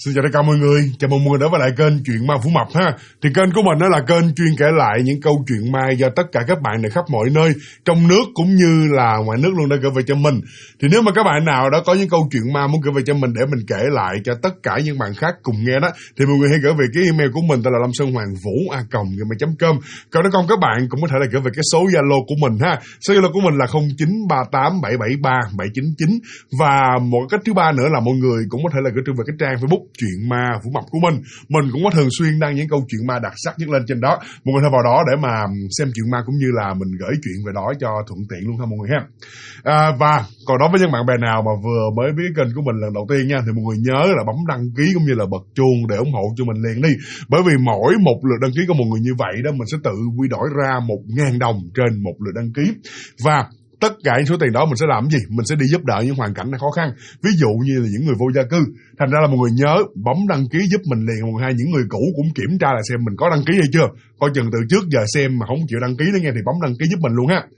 Xin chào tất cả mọi người, chào mừng mọi người đã quay lại kênh Chuyện Ma Phủ Mập ha. Thì kênh của mình đó là kênh chuyên kể lại những câu chuyện ma do tất cả các bạn ở khắp mọi nơi, trong nước cũng như là ngoài nước luôn đã gửi về cho mình. Thì nếu mà các bạn nào đã có những câu chuyện ma muốn gửi về cho mình để mình kể lại cho tất cả những bạn khác cùng nghe đó, thì mọi người hãy gửi về cái email của mình, tên là lamsonhoangvu@gmail.com. Còn nếu không, các bạn cũng có thể là gửi về cái số Zalo của mình ha. Số Zalo của mình là 0938773799. Và một cách thứ ba nữa là mọi người cũng có thể là gửi về cái trang Facebook Chuyện Ma Phủ Mập của mình. Mình cũng có thường xuyên đăng những câu chuyện ma đặc sắc nhất lên trên đó. Mọi người hãy vào đó để mà xem chuyện ma cũng như là mình gửi chuyện về đó cho thuận tiện luôn ha mọi người ha. Và còn đối với những bạn bè nào mà vừa mới biết kênh của mình lần đầu tiên nha, thì mọi người nhớ là bấm đăng ký cũng như là bật chuông để ủng hộ cho mình liền đi. Bởi vì mỗi một lượt đăng ký của mọi người như vậy đó, mình sẽ tự quy đổi ra 1.000 đồng trên một lượt đăng ký. Và tất cả những số tiền đó mình sẽ làm gì? Mình sẽ đi giúp đỡ những hoàn cảnh khó khăn. Ví dụ như là những người vô gia cư. Thành ra là mọi người nhớ bấm đăng ký giúp mình liền. Mọi người, những người cũ cũng kiểm tra là xem mình có đăng ký hay chưa. Coi chừng từ trước giờ xem mà không chịu đăng ký nữa nghe, thì bấm đăng ký giúp mình luôn ha.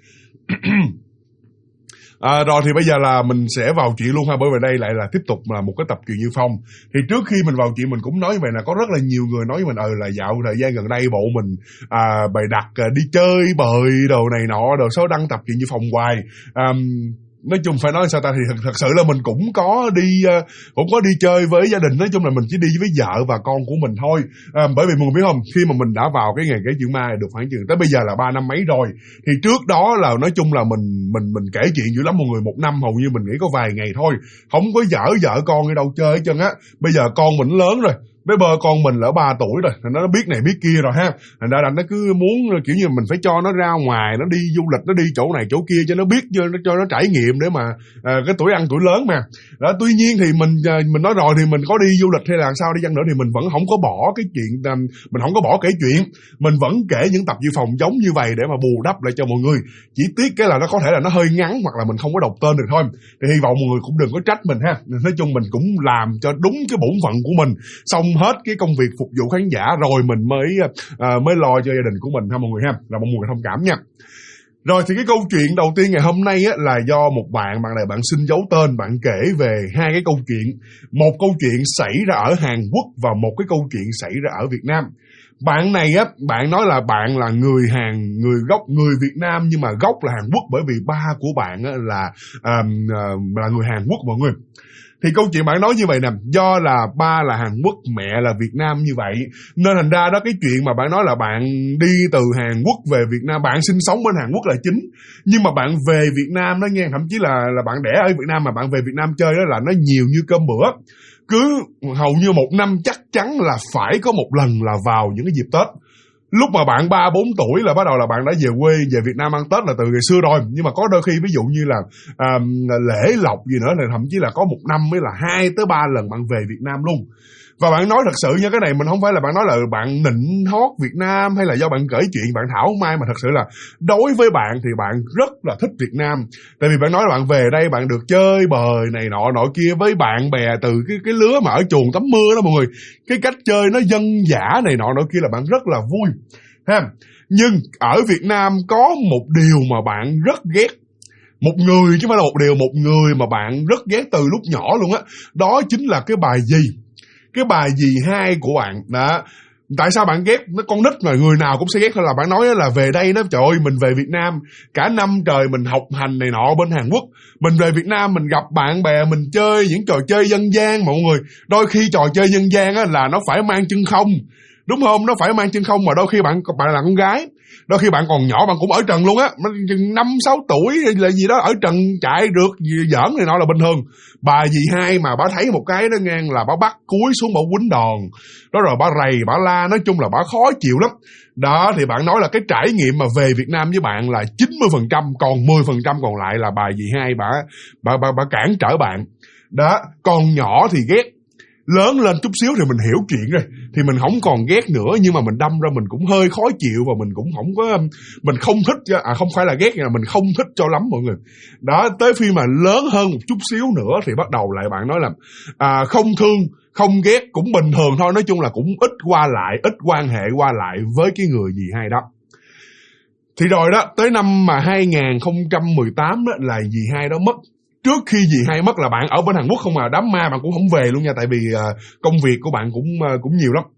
Rồi thì bây giờ là mình sẽ vào chuyện luôn ha, bởi vì đây lại là tiếp tục là một cái tập truyện Như Phong. Thì trước khi mình vào chuyện mình cũng nói vậy là có rất là nhiều người nói với mình là dạo thời gian gần đây bộ mình bày đặt đi chơi bời đồ này nọ, đồ số đăng tập truyện Như Phong hoài. Nói chung phải nói sao ta, thì thật sự là mình cũng có đi chơi với gia đình. Nói chung là mình chỉ đi với vợ và con của mình thôi. Bởi vì mọi người biết không, khi mà mình đã vào cái nghề kể chuyện ma được khoảng chừng tới bây giờ là 3 năm mấy rồi, thì trước đó là nói chung là mình kể chuyện dữ lắm mọi người, một năm hầu như mình nghĩ có vài ngày thôi, không có vợ con đi đâu chơi hết trơn á. Bây giờ con mình lớn rồi, bé bơ con mình lỡ 3 tuổi rồi, nó biết này biết kia rồi ha. Thành ra là nó cứ muốn kiểu như mình phải cho nó ra ngoài, nó đi du lịch, nó đi chỗ này chỗ kia cho nó biết, cho nó trải nghiệm để mà cái tuổi ăn tuổi lớn mà. Đó, tuy nhiên thì mình nói rồi, thì mình có đi du lịch hay là sao đi chăng nữa thì mình vẫn không có bỏ cái chuyện, mình không có bỏ kể chuyện, mình vẫn kể những tập Dự Phòng giống như vậy để mà bù đắp lại cho mọi người. Chỉ tiếc cái là nó có thể là nó hơi ngắn hoặc là mình không có đọc tên được thôi. Thì hy vọng mọi người cũng đừng có trách mình ha. Nói chung mình cũng làm cho đúng cái bổn phận của mình, xong hết cái công việc phục vụ khán giả rồi mình mới lo cho gia đình của mình ha mọi người ha, là mọi người thông cảm nha. Rồi thì cái câu chuyện đầu tiên ngày hôm nay là do một bạn này bạn xin giấu tên, bạn kể về hai cái câu chuyện. Một câu chuyện xảy ra ở Hàn Quốc và một cái câu chuyện xảy ra ở Việt Nam. Bạn này bạn nói là bạn là người Việt Nam nhưng mà gốc là Hàn Quốc, bởi vì ba của bạn là người Hàn Quốc mọi người. Thì câu chuyện bạn nói như vậy nè, do là ba là Hàn Quốc, mẹ là Việt Nam như vậy, nên thành ra đó, cái chuyện mà bạn nói là bạn đi từ Hàn Quốc về Việt Nam, bạn sinh sống bên Hàn Quốc là chính, nhưng mà bạn về Việt Nam đó nghe, thậm chí là bạn đẻ ở Việt Nam mà bạn về Việt Nam chơi đó là nó nhiều như cơm bữa. Cứ hầu như một năm chắc chắn là phải có một lần là vào những cái dịp Tết. Lúc mà bạn 3-4 tuổi là bắt đầu là bạn đã về quê, về Việt Nam ăn Tết là từ ngày xưa rồi. Nhưng mà có đôi khi ví dụ như là lễ lộc gì nữa, là thậm chí là có một năm mới là 2-3 lần bạn về Việt Nam luôn. Và bạn nói thật sự nha, cái này mình không phải là bạn nói là bạn nịnh hót Việt Nam hay là do bạn kể chuyện bạn thảo mai, mà thật sự là đối với bạn thì bạn rất là thích Việt Nam. Tại vì bạn nói là bạn về đây bạn được chơi bời này nọ nọ kia với bạn bè từ cái lứa mà ở chuồng tắm mưa đó mọi người. Cái cách chơi nó dân dã này nọ nọ kia là bạn rất là vui ha. Nhưng ở Việt Nam có một điều mà bạn rất ghét. Một người chứ không phải là một điều, một người mà bạn rất ghét từ lúc nhỏ luôn á. Đó chính là cái bài gì. Cái bài dì hai của bạn đó. Tại sao bạn ghét? Nó con nít mà người nào cũng sẽ ghét thôi. Là bạn nói là về đây nó, trời ơi, mình về Việt Nam cả năm trời mình học hành này nọ bên Hàn Quốc, mình về Việt Nam mình gặp bạn bè, mình chơi những trò chơi dân gian. Mọi người, đôi khi trò chơi dân gian là nó phải mang chân không, đúng không? Nó phải mang chân không, mà đôi khi bạn là con gái, đôi khi bạn còn nhỏ bạn cũng ở trần luôn á, 5-6 tuổi hay là gì đó, ở trần chạy rượt giỡn này nọ là bình thường. Bà dì hai mà bà thấy một cái nó ngang là bà bắt cúi xuống bà quýnh đòn đó, rồi bà rầy bà la, nói chung là bà khó chịu lắm đó. Thì bạn nói là cái trải nghiệm mà về Việt Nam với bạn là 90%, còn 10% còn lại là bà dì hai bà cản trở bạn đó. Còn nhỏ thì ghét, lớn lên chút xíu thì mình hiểu chuyện rồi thì mình không còn ghét nữa, nhưng mà mình đâm ra mình cũng hơi khó chịu và mình cũng không có, mình không thích, không phải là ghét, là mình không thích cho lắm mọi người đó. Tới khi mà lớn hơn một chút xíu nữa thì bắt đầu lại bạn nói là không thương không ghét cũng bình thường thôi, nói chung là cũng ít qua lại, ít quan hệ qua lại với cái người dì hai đó. Thì rồi đó, tới năm mà 2018 đó là dì hai đó mất. trước khi dì hai mất là bạn ở bên Hàn Quốc không à, đám ma bạn cũng không về luôn nha, tại vì công việc của bạn cũng nhiều lắm.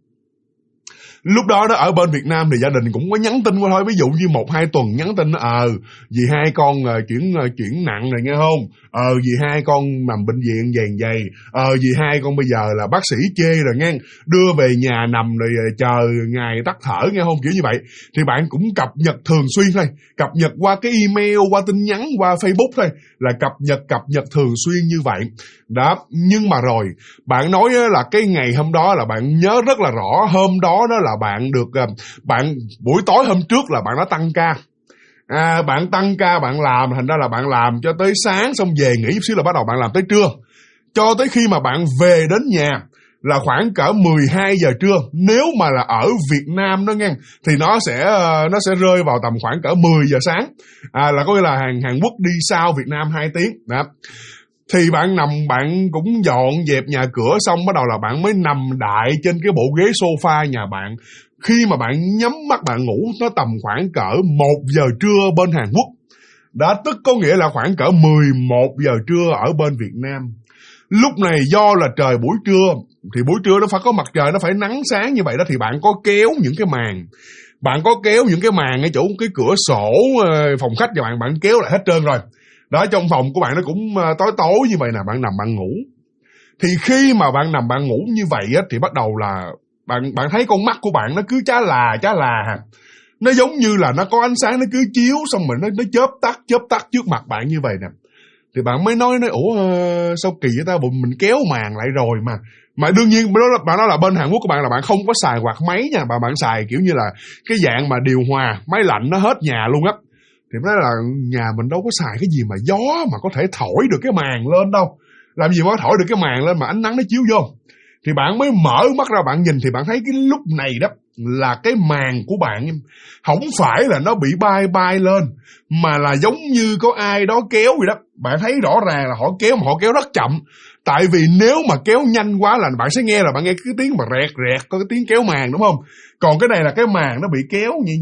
Lúc đó ở bên Việt Nam thì gia đình cũng có nhắn tin qua thôi, ví dụ như 1-2 tuần nhắn tin dì hai con chuyển nặng rồi nghe không, dì hai con nằm bệnh viện dày dì hai con bây giờ là bác sĩ chê rồi nghe, đưa về nhà nằm rồi chờ ngày tắt thở nghe không, kiểu như vậy. Thì bạn cũng cập nhật thường xuyên thôi, cập nhật qua cái email, qua tin nhắn, qua Facebook thôi, là cập nhật thường xuyên như vậy đó. Nhưng mà rồi bạn nói là cái ngày hôm đó là bạn nhớ rất là rõ, hôm đó là bạn được buổi tối hôm trước là bạn đã tăng ca. Bạn tăng ca bạn làm, thành ra là bạn làm cho tới sáng, xong về nghỉ chút xíu là bắt đầu bạn làm tới trưa, cho tới khi mà bạn về đến nhà là khoảng cỡ 12 giờ trưa. Nếu mà là ở Việt Nam đó nghe, thì nó sẽ rơi vào tầm khoảng cỡ 10 giờ sáng, là có nghĩa là Hàn Quốc đi sau Việt Nam 2 tiếng đó. Thì bạn nằm, bạn cũng dọn dẹp nhà cửa xong, bắt đầu là bạn mới nằm đại trên cái bộ ghế sofa nhà bạn. Khi mà bạn nhắm mắt bạn ngủ, nó tầm khoảng cỡ 1 giờ trưa bên Hàn Quốc. Đó, tức có nghĩa là khoảng cỡ 11 giờ trưa ở bên Việt Nam. Lúc này do là trời buổi trưa, thì buổi trưa nó phải có mặt trời, nó phải nắng sáng như vậy đó, thì bạn có kéo những cái màn. Bạn có kéo những cái màn ở chỗ cái cửa sổ phòng khách và bạn kéo lại hết trơn rồi. Đó, trong phòng của bạn nó cũng tối tối như vậy nè, bạn nằm bạn ngủ. Thì khi mà bạn nằm bạn ngủ như vậy á, thì bắt đầu là bạn thấy con mắt của bạn nó cứ chá là nó giống như là nó có ánh sáng nó cứ chiếu, xong rồi nó chớp tắt trước mặt bạn như vậy nè. Thì bạn mới nói ủa sao kỳ vậy ta, bụng mình kéo màn lại rồi mà đương nhiên bạn nói là bên Hàn Quốc của bạn là bạn không có xài quạt máy nha, mà bạn xài kiểu như là cái dạng mà điều hòa máy lạnh nó hết nhà luôn á. Thì nói là nhà mình đâu có xài cái gì mà gió mà có thể thổi được cái màn lên đâu, làm gì mà thổi được cái màn lên mà ánh nắng nó chiếu vô. Thì bạn mới mở mắt ra bạn nhìn, thì bạn thấy cái lúc này đó là cái màn của bạn không phải là nó bị bay lên, mà là giống như có ai đó kéo vậy đó. Bạn thấy rõ ràng là họ kéo rất chậm. Tại vì nếu mà kéo nhanh quá là bạn sẽ nghe cái tiếng mà rẹt, có cái tiếng kéo màn đúng không? Còn cái này là cái màn nó bị kéo nhẹ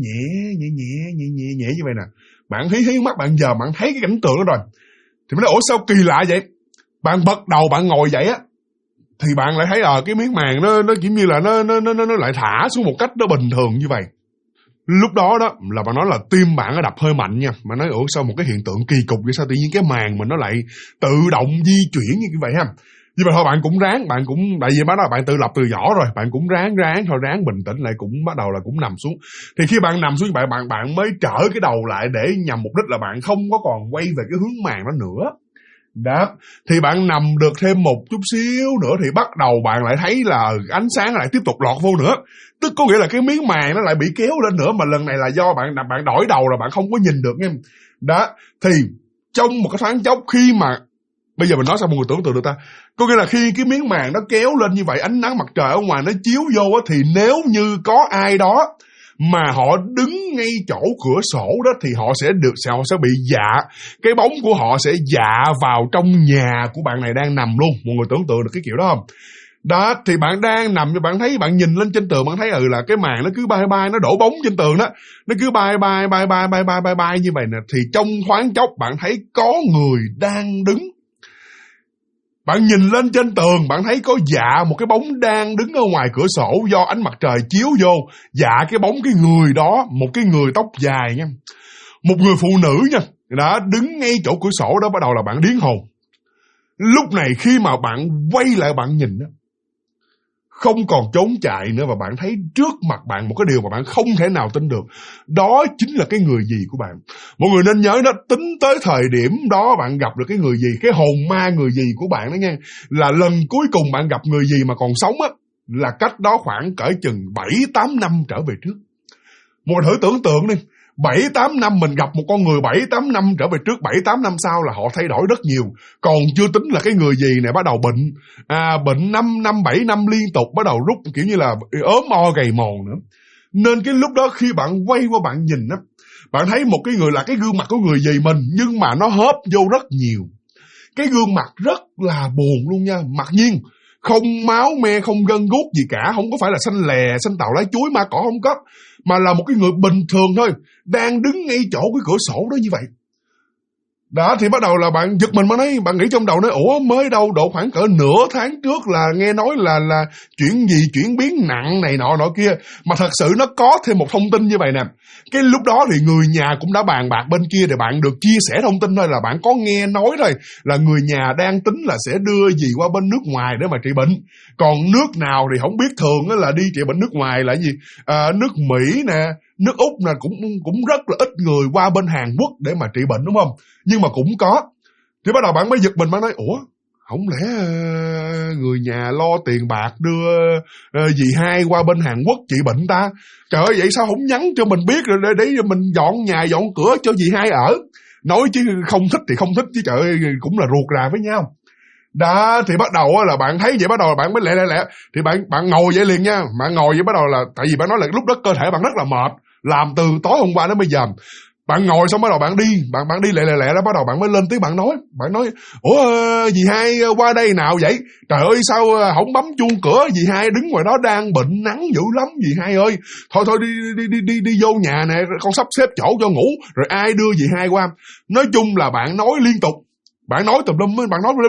như vậy nè. Bạn hí mắt bạn giờ bạn thấy cái cảnh tượng đó rồi. Thì mới nói ủa sao kỳ lạ vậy? Bạn bật đầu bạn ngồi dậy á, thì bạn lại thấy cái miếng màn nó kiểu như là nó lại thả xuống một cách nó bình thường như vậy. Lúc đó là bạn nói là tim bạn nó đập hơi mạnh nha. Mà nói ủa sao một cái hiện tượng kỳ cục vậy, sao tự nhiên cái màn mình nó lại tự động di chuyển như vậy ha. Nhưng mà thôi bạn cũng ráng, tại vì bắt đầu bạn tự lập từ nhỏ rồi, bạn cũng ráng bình tĩnh lại, cũng bắt đầu là cũng nằm xuống. Thì khi bạn nằm xuống bạn mới trở cái đầu lại để nhằm mục đích là bạn không có còn quay về cái hướng màn đó nữa. Đó, thì bạn nằm được thêm một chút xíu nữa thì bắt đầu bạn lại thấy là ánh sáng lại tiếp tục lọt vô nữa. Tức có nghĩa là cái miếng màn nó lại bị kéo lên nữa, mà lần này là do bạn đổi đầu rồi bạn không có nhìn được nha. Đó, thì trong một cái thoáng chốc khi mà bây giờ mình nói sao mọi người tưởng tượng được ta? Có nghĩa là khi cái miếng màn nó kéo lên như vậy, ánh nắng mặt trời ở ngoài nó chiếu vô á, thì nếu như có ai đó mà họ đứng ngay chỗ cửa sổ đó thì họ sẽ bị dạ, cái bóng của họ sẽ dạ vào trong nhà của bạn này đang nằm luôn. Mọi người tưởng tượng được cái kiểu đó không? Đó, thì bạn đang nằm, bạn thấy, bạn nhìn lên trên tường, bạn thấy là cái màn nó cứ bay, nó đổ bóng trên tường đó, nó cứ bay như vậy nè. Thì trong thoáng chốc bạn thấy có người đang đứng. Bạn nhìn lên trên tường, bạn thấy có dạ một cái bóng đang đứng ở ngoài cửa sổ, do ánh mặt trời chiếu vô, dạ cái bóng cái người đó, một cái người tóc dài nha, một người phụ nữ nha, đã đứng ngay chỗ cửa sổ đó. Bắt đầu là bạn điếng hồn. Lúc này khi mà bạn quay lại bạn nhìn đó, không còn trốn chạy nữa, và bạn thấy trước mặt bạn một cái điều mà bạn không thể nào tin được. Đó chính là cái người gì của bạn. Mọi người nên nhớ đó, tính tới thời điểm đó bạn gặp được cái người gì, cái hồn ma người gì của bạn đó nha, là lần cuối cùng bạn gặp người gì mà còn sống á, là cách đó khoảng cỡ chừng 7-8 năm trở về trước. Mọi người thử tưởng tượng đi, 7-8 năm mình gặp một con người, 7-8 năm trở về trước, 7-8 năm sau là họ thay đổi rất nhiều. Còn chưa tính là cái người gì này bắt đầu bệnh, bệnh 5 năm, 7 năm liên tục, bắt đầu rút kiểu như là ốm o gầy mòn nữa. Nên cái lúc đó khi bạn quay qua bạn nhìn á, bạn thấy một cái người là cái gương mặt của người gì mình, nhưng mà nó hớp vô rất nhiều. Cái gương mặt rất là buồn luôn nha, mặc nhiên không máu me, không gân guốc gì cả, không có phải là xanh lè, xanh tàu lá chuối, ma cỏ không có, mà là một cái người bình thường thôi, đang đứng ngay chỗ cái cửa sổ đó như vậy. Đó thì bắt đầu là bạn giật mình, bạn nghĩ trong đầu nói ủa mới đâu độ khoảng cỡ nửa tháng trước là nghe nói là chuyển biến nặng này nọ kia, mà thật sự nó có thêm một thông tin như vậy nè. Cái lúc đó thì người nhà cũng đã bàn bạc bên kia, để bạn được chia sẻ thông tin thôi, là bạn có nghe nói thôi là người nhà đang tính là sẽ đưa dì qua bên nước ngoài để mà trị bệnh. Còn nước nào thì không biết, thường là đi trị bệnh nước ngoài là gì, nước Mỹ nè, nước Úc nè, cũng rất là ít người qua bên Hàn Quốc để mà trị bệnh, đúng không? Nhưng mà cũng có. Thì bắt đầu bạn mới giật mình, bạn nói ủa không lẽ người nhà lo tiền bạc đưa dì hai qua bên Hàn Quốc trị bệnh ta? Trời ơi, vậy sao không nhắn cho mình biết rồi để mình dọn nhà dọn cửa cho dì hai ở? Nói chứ không thích thì không thích chứ, trời ơi cũng là ruột rà với nhau. Đó thì bắt đầu là bạn thấy vậy, bắt đầu là bạn mới lẹ thì bạn ngồi vậy liền nha. Bạn ngồi vậy bắt đầu là, tại vì bạn nói là lúc đó cơ thể bạn rất là mệt, làm từ tối hôm qua đến bây giờ. Bạn ngồi xong bắt đầu bạn đi lẹ đó, bắt đầu bạn mới lên tiếng, bạn nói ủa dì hai qua đây nào vậy? Trời ơi sao không bấm chuông cửa, dì hai đứng ngoài đó đang bệnh nắng dữ lắm dì hai ơi. Thôi đi vô nhà nè, con sắp xếp chỗ cho ngủ rồi ai đưa dì hai qua. Nói chung là bạn nói liên tục, bạn nói tùm lum,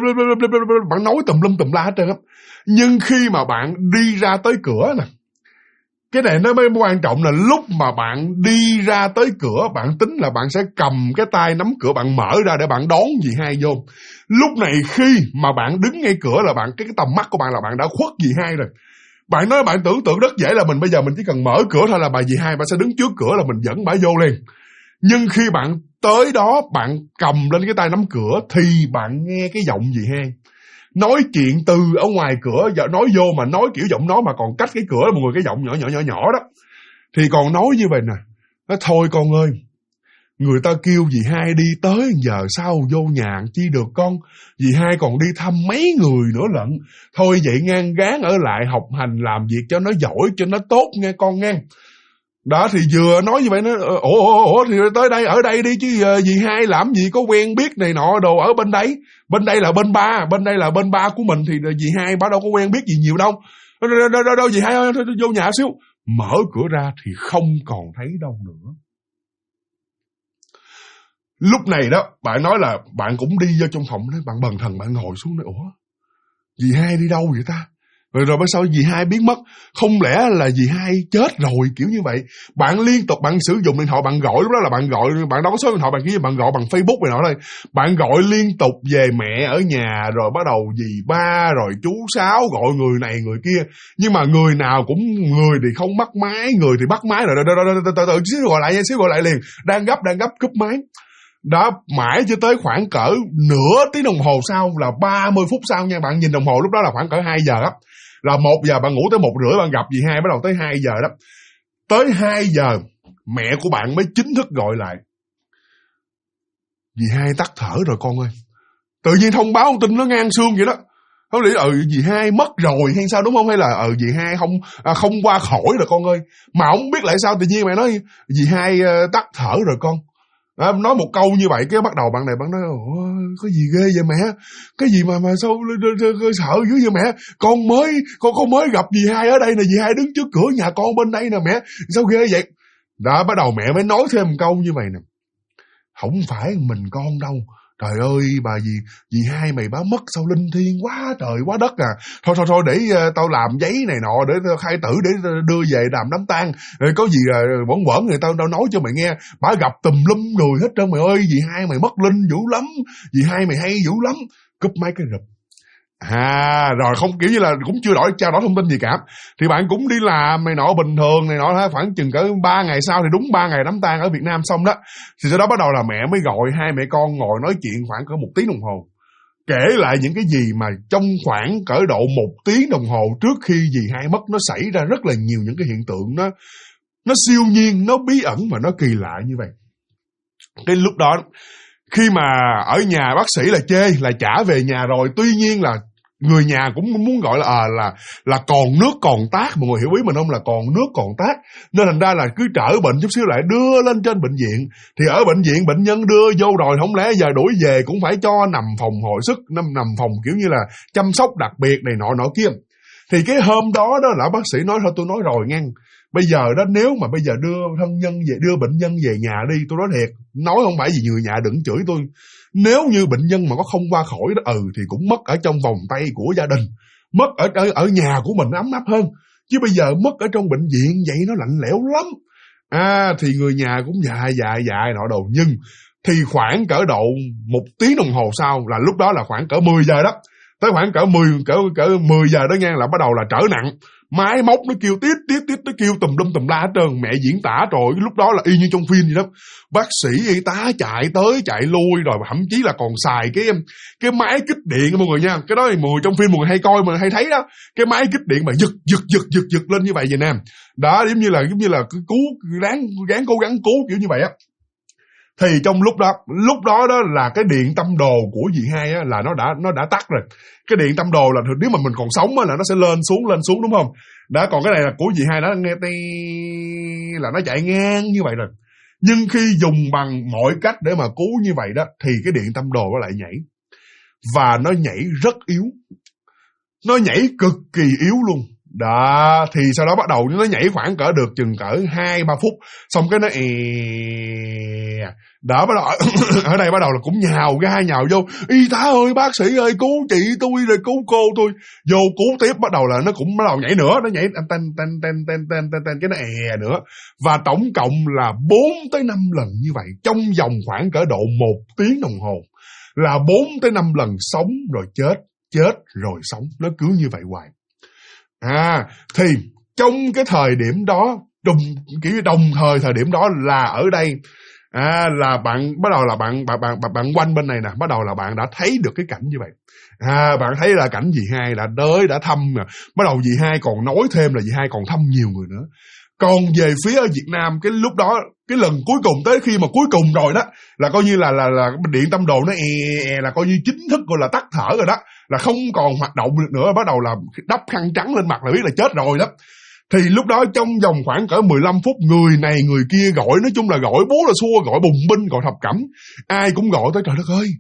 bạn nói tùm lum tùm la hết trơn á. Nhưng khi mà bạn đi ra tới cửa nè, cái này nó mới quan trọng, là lúc mà bạn đi ra tới cửa, bạn tính là bạn sẽ cầm cái tay nắm cửa, bạn mở ra để bạn đón dì hai vô. Lúc này khi mà bạn đứng ngay cửa là bạn, cái tầm mắt của bạn là bạn đã khuất dì hai rồi. Bạn nói, bạn tưởng tượng rất dễ là bây giờ mình chỉ cần mở cửa thôi là bà dì hai bà sẽ đứng trước cửa là mình dẫn bà vô liền. Nhưng khi bạn tới đó, bạn cầm lên cái tay nắm cửa thì bạn nghe cái giọng dì hai nói chuyện từ ở ngoài cửa, nói vô mà nói kiểu giọng nói mà còn cách cái cửa mọi người, cái giọng nhỏ đó. Thì còn nói như vậy nè, nói thôi con ơi, người ta kêu dì hai đi tới giờ sao vô nhà chi được con, dì hai còn đi thăm mấy người nữa lận. Thôi vậy ngang, gán ở lại học hành làm việc cho nó giỏi, cho nó tốt nghe con nghe. Đó thì vừa nói như vậy nó ủa thì tới đây ở đây đi chứ dì hai làm gì có quen biết này nọ đồ ở bên đấy. Bên đây là bên ba của mình thì dì hai bà đâu có quen biết gì nhiều đâu. Đâu dì hai ơi, vô nhà xíu. Mở cửa ra thì không còn thấy đâu nữa. Lúc này đó bạn nói là bạn cũng đi vô trong phòng đó, bạn bần thần bạn ngồi xuống nói ủa dì hai đi đâu vậy ta? Rồi bây sao dì hai biến mất? Không lẽ là dì hai chết rồi kiểu như vậy? Bạn liên tục bạn sử dụng điện thoại, bạn gọi, lúc đó là bạn gọi, bạn đâu có số điện thoại, bạn gọi bằng Facebook này nọ đây. Bạn gọi liên tục về mẹ ở nhà, rồi bắt đầu dì ba, rồi chú Sáu, gọi người này người kia. Nhưng mà người nào cũng, người thì không bắt máy, người thì bắt máy, rồi xíu gọi lại liền, đang gấp cúp máy. Đó, mãi cho tới khoảng cỡ nửa tiếng đồng hồ sau, là 30 phút sau nha, bạn nhìn đồng hồ lúc đó là khoảng cỡ 2 giờ á. Là 1 giờ bạn ngủ tới 1:30 bạn gặp dì hai, bắt đầu tới 2 giờ đó. Tới 2 giờ mẹ của bạn mới chính thức gọi lại. Dì hai tắt thở rồi con ơi. Tự nhiên thông báo thông tin nó ngang xương vậy đó. Không lẽ dì hai mất rồi hay sao đúng không? Hay là dì hai không qua khỏi rồi con ơi. Mà không biết lại sao tự nhiên mẹ nói dì hai tắt thở rồi con. Nói một câu như vậy cái bắt đầu bạn này bạn nói có gì ghê vậy mẹ, cái gì mà sao sợ dữ vậy mẹ, con mới gặp dì hai ở đây nè, dì hai đứng trước cửa nhà con bên đây nè mẹ, sao ghê vậy. Đó bắt đầu mẹ mới nói thêm một câu như vậy nè, không phải mình con đâu, trời ơi bà dì hai mày báo mất sao linh thiêng quá trời quá đất à. Thôi để tao làm giấy này nọ để tao khai tử để đưa về làm đám tang. Rồi có gì quẩn người tao nói cho mày nghe. Bà gặp tùm lum người hết trơn mày ơi, dì hai mày mất linh dữ lắm, dì hai mày hay dữ lắm. Cúp máy cái rụp. Rồi không, kiểu như là cũng chưa trao đổi thông tin gì cả. Thì bạn cũng đi làm này nọ bình thường này nọ, khoảng chừng cỡ 3 ngày sau thì đúng 3 ngày đám tang ở Việt Nam xong đó. Thì sau đó bắt đầu là mẹ mới gọi hai mẹ con ngồi nói chuyện khoảng cỡ 1 tiếng đồng hồ, kể lại những cái gì mà trong khoảng cỡ độ 1 tiếng đồng hồ trước khi dì hai mất nó xảy ra rất là nhiều những cái hiện tượng nó siêu nhiên, nó bí ẩn và nó kỳ lạ như vậy. Cái lúc đó khi mà ở nhà bác sĩ là chê là trả về nhà rồi, tuy nhiên là người nhà cũng muốn gọi là còn nước còn tát, mọi người hiểu ý mình không, là còn nước còn tát, nên thành ra là cứ trở bệnh chút xíu lại đưa lên trên bệnh viện. Thì ở bệnh viện bệnh nhân đưa vô rồi, không lẽ giờ đuổi về cũng phải cho nằm phòng hồi sức, nằm phòng kiểu như là chăm sóc đặc biệt này nọ kia. Thì cái hôm đó là bác sĩ nói thôi tôi nói rồi ngang, Bây giờ đó, nếu mà bây giờ đưa bệnh nhân về nhà đi, tôi nói thiệt, nói không phải gì người nhà đừng chửi tôi. Nếu như bệnh nhân mà có không qua khỏi đó, thì cũng mất ở trong vòng tay của gia đình, mất ở nhà của mình ấm áp hơn. Chứ bây giờ mất ở trong bệnh viện vậy nó lạnh lẽo lắm. Thì người nhà cũng dại nọ đồ. Nhưng thì khoảng cỡ độ 1 tiếng đồng hồ sau, là lúc đó là khoảng cỡ 10 giờ đó, tới khoảng cỡ 10 giờ đó nha, là bắt đầu là trở nặng. Máy móc nó kêu tít, nó kêu tùm lum tùm la hết trơn. Mẹ diễn tả rồi, lúc đó là y như trong phim vậy đó. Bác sĩ y tá chạy tới chạy lui, rồi thậm chí là còn xài cái máy kích điện mọi người nha. Cái đó thì mọi người trong phim mọi người hay coi, mọi người hay thấy đó. Cái máy kích điện mà giật lên như vậy nè. Đó, giống như là cứ ráng cố gắng cứu kiểu như vậy á. Thì trong lúc đó đó là cái điện tâm đồ của dì Hai á, là nó đã tắt rồi. Cái điện tâm đồ là nếu mà mình còn sống á, là nó sẽ lên xuống đúng không? Đã, còn cái này là của dì Hai đó, nghe là nó chạy ngang như vậy rồi. Nhưng khi dùng bằng mọi cách để mà cứu như vậy đó, thì cái điện tâm đồ nó lại nhảy. Và nó nhảy rất yếu. Nó nhảy cực kỳ yếu luôn. Đó, thì sau đó bắt đầu nó nhảy khoảng cỡ được chừng cỡ 2-3 phút. Xong cái nó đó, bắt đầu ở đây bắt đầu là cũng nhào vô. Y tá ơi, bác sĩ ơi, cứu chị tôi rồi, cứu cô tôi. Vô cứu tiếp, bắt đầu là nó cũng bắt đầu nhảy nữa. Nó nhảy cái nó nữa. Và tổng cộng là 4-5 lần như vậy, trong vòng khoảng cỡ độ 1 tiếng đồng hồ. Là 4-5 lần sống rồi chết rồi sống. Nó cứ như vậy hoài. Thì trong cái thời điểm đó, đồng thời thời điểm đó là ở đây là bạn bắt đầu là bạn quanh bên này nè, bắt đầu là bạn đã thấy được cái cảnh như vậy. Bạn thấy là cảnh dì Hai đã thăm nè. Bắt đầu dì Hai còn nói thêm là dì Hai còn thăm nhiều người nữa. Còn về phía ở Việt Nam, cái lúc đó, cái lần cuối cùng, tới khi mà cuối cùng rồi đó, là coi như là điện tâm đồ nó là coi như chính thức gọi là tắt thở rồi đó, là không còn hoạt động được nữa, bắt đầu là đắp khăn trắng lên mặt là biết là chết rồi đó. Thì lúc đó trong vòng khoảng cỡ 15 phút, người này người kia gọi, nói chung là gọi bố là xua, gọi bùng binh, gọi thập cẩm, ai cũng gọi tới. Trời đất ơi,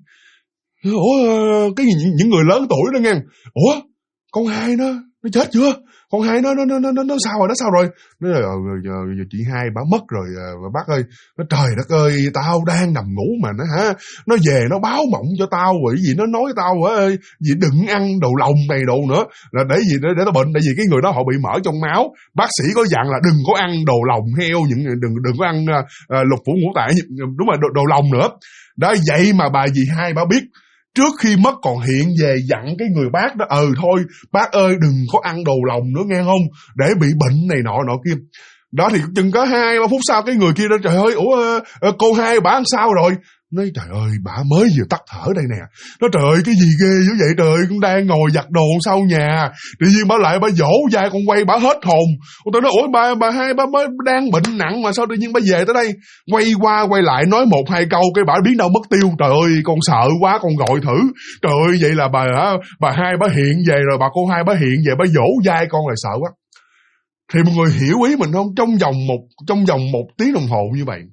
cái những người lớn tuổi đó nghe, con Hai nó chết chưa? Con Hai nó sao rồi? Nó giờ chị Hai bả mất rồi bác ơi. Nó trời đất ơi, tao đang nằm ngủ mà nó về nó báo mộng cho tao rồi gì, nó nói tao ơi gì đừng ăn đồ lòng này đồ nữa, là để tao bệnh, tại vì cái người đó họ bị mỡ trong máu. Bác sĩ có dặn là đừng có ăn đồ lòng heo, đừng có ăn lục phủ ngũ tạng, đúng rồi, đồ lòng nữa. Đó, vậy mà bà dì Hai bà biết. Trước khi mất còn hiện về dặn cái người bác đó, thôi bác ơi đừng có ăn đồ lòng nữa nghe không, để bị bệnh này nọ kia. Đó, thì chừng có 2-3 phút sau, cái người kia đó, trời ơi, cô Hai bà ăn sao rồi? Nói trời ơi, bà mới vừa tắt thở đây nè. Nó trời ơi, cái gì ghê dữ vậy trời, cũng đang ngồi giặt đồ sau nhà, tự nhiên bà lại bà dỗ dai con quay, bà hết hồn. Tôi nói bà Hai bà mới đang bệnh nặng mà sao tự nhiên bà về tới đây, quay qua quay lại nói 1-2 câu cái bà biến đâu mất tiêu. Trời ơi, con sợ quá, con gọi thử. Trời ơi, vậy là bà Hai bà hiện về rồi, bà cô Hai bà hiện về, bà dỗ dai con là sợ quá. Thì mọi người hiểu ý mình không? Trong vòng 1 tiếng đồng hồ như vậy,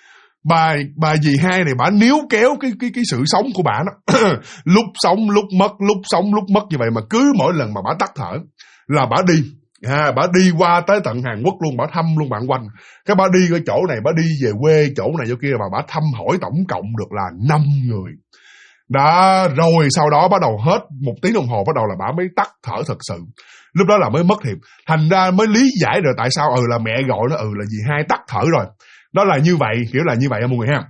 bà dì Hai này bà níu kéo cái sự sống của bà đó. Lúc sống lúc mất, lúc sống lúc mất như vậy, mà cứ mỗi lần mà bà tắt thở là bà đi. Bà đi qua tới tận Hàn Quốc luôn, bà thăm luôn bạn quanh. Cái bà đi cái chỗ này, bà đi về quê chỗ này chỗ kia, mà bà thăm hỏi tổng cộng được là 5 người. Đó, rồi sau đó bắt đầu hết 1 tiếng đồng hồ, bắt đầu là bà mới tắt thở thật sự. Lúc đó là mới mất thiệt. Thành ra mới lý giải rồi tại sao là mẹ gọi nó là dì Hai tắt thở rồi. Đó là như vậy, kiểu là như vậy mọi người ha.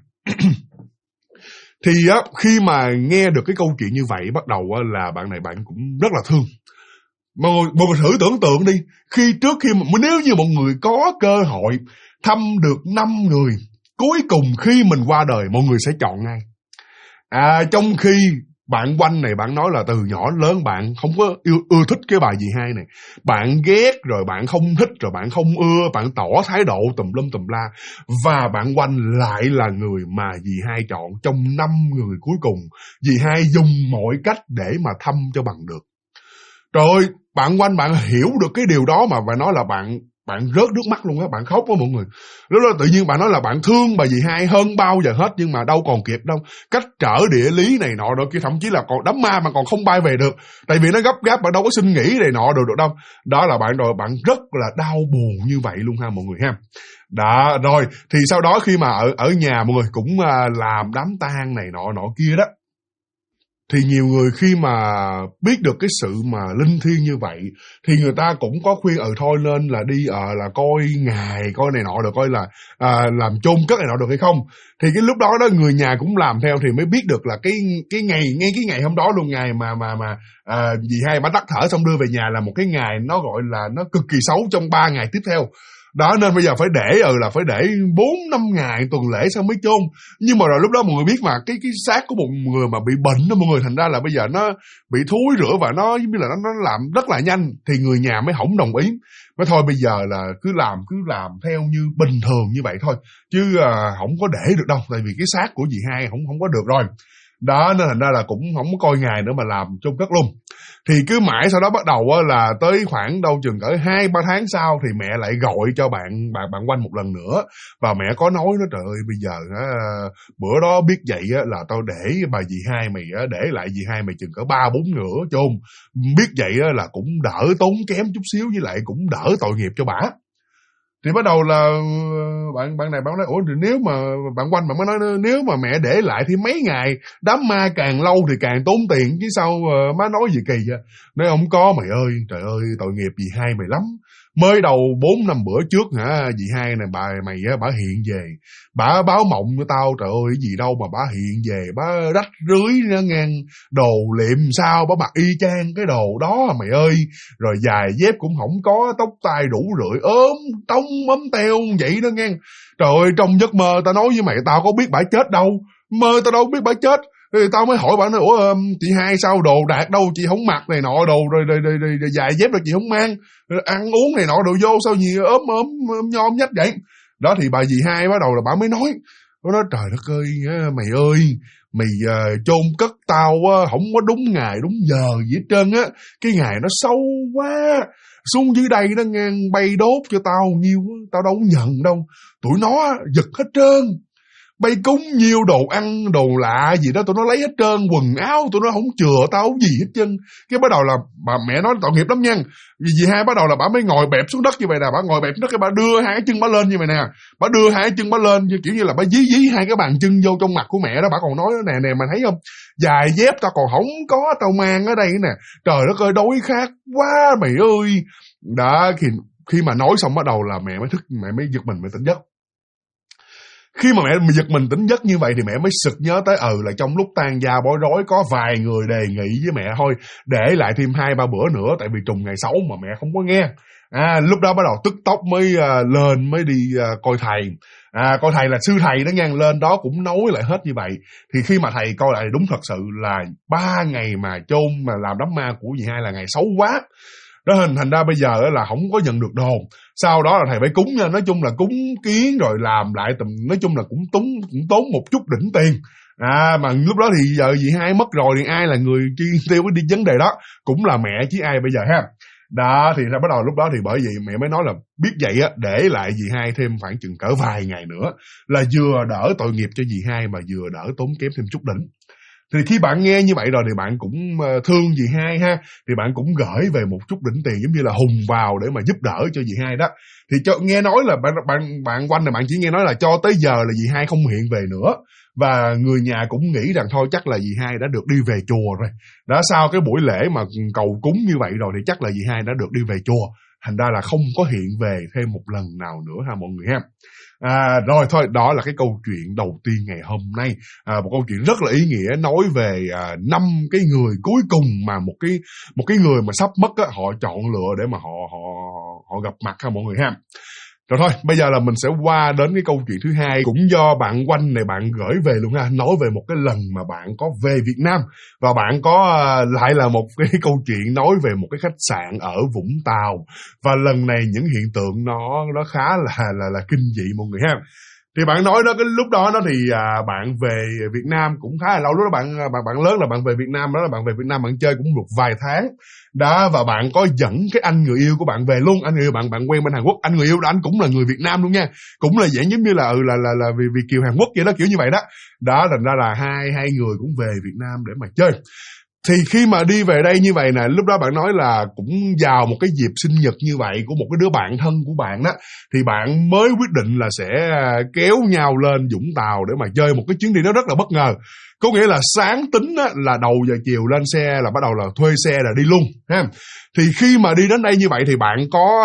Thì khi mà nghe được cái câu chuyện như vậy, bắt đầu là bạn này bạn cũng rất là thương. Mọi người thử tưởng tượng đi, trước khi nếu như mọi người có cơ hội thăm được 5 người, cuối cùng khi mình qua đời, mọi người sẽ chọn ai? Trong khi bạn quanh này bạn nói là từ nhỏ lớn bạn không có ưa thích cái bà dì Hai này, bạn ghét rồi bạn không thích rồi bạn không ưa, bạn tỏ thái độ tùm lum tùm la, và bạn quanh lại là người mà dì Hai chọn. Trong 5 người cuối cùng, dì Hai dùng mọi cách để mà thăm cho bằng được. Trời ơi, bạn quanh bạn hiểu được cái điều đó mà, và nói là bạn bạn rớt nước mắt luôn á, bạn khóc á mọi người. Lúc đó tự nhiên bạn nói là bạn thương bà dì hai hơn bao giờ hết, nhưng mà đâu còn kịp đâu. Cách trở địa lý này nọ rồi kia, thậm chí là còn đám ma mà còn không bay về được, tại vì nó gấp gáp, bạn đâu có xin nghỉ này nọ được đâu. Đó là bạn rồi, bạn rất là đau buồn như vậy luôn ha mọi người ha. Đó, rồi thì sau đó khi mà ở nhà mọi người cũng làm đám tang này nọ kia đó, thì nhiều người khi mà biết được cái sự mà linh thiêng như vậy thì người ta cũng có khuyên thôi nên là đi là coi ngày coi này nọ được, coi là làm chôn cất này nọ được hay không. Thì cái lúc đó người nhà cũng làm theo, thì mới biết được là cái ngày, ngay cái ngày hôm đó luôn, ngày mà dì hai bà tắt thở xong đưa về nhà, là một cái ngày nó gọi là nó cực kỳ xấu trong 3 ngày tiếp theo. Đó, nên bây giờ phải để là phải để 4-5 ngày tuần lễ sau mới chôn. Nhưng mà rồi lúc đó mọi người biết mà, cái xác của một người mà bị bệnh đó mọi người, thành ra là bây giờ nó bị thúi rữa và nó giống như là nó làm rất là nhanh, thì người nhà mới không đồng ý. Mới thôi bây giờ là cứ làm theo như bình thường như vậy thôi, chứ không có để được đâu, tại vì cái xác của dì hai không có được rồi. Đó, nên thành ra là cũng không có coi ngày nữa mà làm chôn cất luôn. Thì cứ mãi sau đó bắt đầu là tới khoảng đâu chừng cỡ 2-3 tháng sau thì mẹ lại gọi cho bạn Oanh một lần nữa, và mẹ có nói nó: trời ơi bây giờ bữa đó biết vậy là tao để bà dì hai mày để lại dì hai mày chừng cỡ 3-4 nữa chôn, biết vậy là cũng đỡ tốn kém chút xíu, với lại cũng đỡ tội nghiệp cho bả. Thì bắt đầu là bạn này bạn nói: ủa thì nếu mà bạn Oanh bạn mới nói nếu mà mẹ để lại thì mấy ngày, đám ma càng lâu thì càng tốn tiền chứ sao má nói gì kỳ vậy. Nói không có mày ơi, trời ơi tội nghiệp dì hai mày lắm. Mới đầu 4-5 bữa trước dì hai này mày bả hiện về, bả báo mộng với tao, trời ơi gì đâu mà bả hiện về, bả rách rưới nó ngang, đồ liệm sao bả mặc y chang cái đồ đó mày ơi, rồi giày dép cũng không có, tóc tai rủ rượi ốm tông mắm teo vậy đó ngang. Trời ơi trong giấc mơ tao nói với mày, tao có biết bả chết đâu, mơ tao đâu biết bả chết. Thì tao mới hỏi bà nói: ủa chị hai sao đồ đạc đâu chị không mặc này nọ, đồ rồi giày dép rồi chị không mang, rồi ăn uống này nọ đồ vô sao gì ốm nhom nhách vậy. Đó thì bà dì hai bắt đầu là bà mới nói: trời đất ơi mày ơi, mày chôn cất tao không có đúng ngày đúng giờ gì hết trơn á, cái ngày nó sâu quá, xuống dưới đây nó ngang bay đốt cho tao nhiêu tao đâu có nhận đâu, tụi nó giật hết trơn. Bay cúng nhiều đồ ăn, đồ lạ gì đó tụi nó lấy hết trơn, quần áo tụi nó không chừa tao gì hết trơn. Cái bắt đầu là bà mẹ nói tội nghiệp lắm nha. Vì dì hai bắt đầu là bà mới ngồi bẹp xuống đất như vậy nè, bà ngồi bẹp xuống đất, cái bà đưa hai cái chân bà lên như vậy nè. Bà đưa hai cái chân bà lên kiểu như là bà dí hai cái bàn chân vô trong mặt của mẹ đó. Bà còn nói nè mày thấy không, giày dép tao còn không có, tao mang ở đây nè. Trời đất ơi đói khát quá mày ơi. Đó, khi mà nói xong bắt đầu là mẹ mới thức, mẹ mới giật mình mới tỉnh giấc. Khi mà mẹ giật mình tỉnh giấc như vậy thì mẹ mới sực nhớ tới là trong lúc tang gia bối rối có vài người đề nghị với mẹ thôi để lại thêm 2-3 bữa nữa, tại vì trùng ngày 6 mà mẹ không có nghe. Lúc đó bắt đầu tức tốc mới lên mới đi coi thầy. Coi thầy là sư thầy đó ngang, lên đó cũng nói lại hết như vậy. Thì khi mà thầy coi lại đúng thật sự là 3 ngày mà chôn mà làm đám ma của dì hai là ngày xấu quá. Đó thành ra bây giờ là không có nhận được đồ. Sau đó là thầy phải cúng nha, nói chung là cúng kiến rồi làm lại nói chung là cũng tốn một chút đỉnh tiền. Mà lúc đó thì giờ dì hai mất rồi thì ai là người chi tiêu cái vấn đề đó, cũng là mẹ chứ ai bây giờ ha. Đó thì ra bắt đầu lúc đó thì bởi vậy mẹ mới nói là biết vậy á, để lại dì hai thêm khoảng chừng cỡ vài ngày nữa là vừa đỡ tội nghiệp cho dì hai mà vừa đỡ tốn kém thêm chút đỉnh. Thì khi bạn nghe như vậy rồi thì bạn cũng thương dì hai ha, thì bạn cũng gửi về một chút đỉnh tiền giống như là hùng vào để mà giúp đỡ cho dì hai đó. Thì nghe nói là bạn Oanh này, bạn chỉ nghe nói là cho tới giờ là dì hai không hiện về nữa, và người nhà cũng nghĩ rằng thôi chắc là dì hai đã được đi về chùa rồi. Đó, sau cái buổi lễ mà cầu cúng như vậy rồi thì chắc là dì hai đã được đi về chùa, thành ra là không có hiện về thêm một lần nào nữa ha mọi người ha. Rồi thôi, đó là cái câu chuyện đầu tiên ngày hôm nay, một câu chuyện rất là ý nghĩa nói về 5 cái người cuối cùng mà một cái người mà sắp mất á, họ chọn lựa để mà họ gặp mặt ha mọi người ha. Rồi thôi, bây giờ là mình sẽ qua đến cái câu chuyện thứ hai, cũng do bạn Oanh này bạn gửi về luôn ha, nói về một cái lần mà bạn có về Việt Nam và bạn có lại là một cái câu chuyện nói về một cái khách sạn ở Vũng Tàu, và lần này những hiện tượng nó khá là kinh dị mọi người ha. Thì bạn nói đó, cái lúc đó nó thì bạn về Việt Nam cũng khá là lâu. Lúc đó bạn lớn là bạn về Việt Nam, đó là bạn về Việt Nam bạn chơi cũng được vài tháng đó, và bạn có dẫn cái anh người yêu của bạn về luôn. Anh người yêu bạn quen bên Hàn Quốc, anh người yêu đó anh cũng là người Việt Nam luôn nha, cũng là dạng giống như là là vì kiều Hàn Quốc vậy đó, kiểu như vậy đó. Đó thành ra là hai người cũng về Việt Nam để mà chơi. Thì khi mà đi về đây như vậy nè, lúc đó bạn nói là cũng vào một cái dịp sinh nhật như vậy của một cái đứa bạn thân của bạn đó, thì bạn mới quyết định là sẽ kéo nhau lên Vũng Tàu để mà chơi một cái chuyến đi nó rất là bất ngờ. Có nghĩa là sáng tính á, là đầu giờ chiều lên xe là bắt đầu là thuê xe là đi luôn ha. Thì khi mà đi đến đây như vậy thì bạn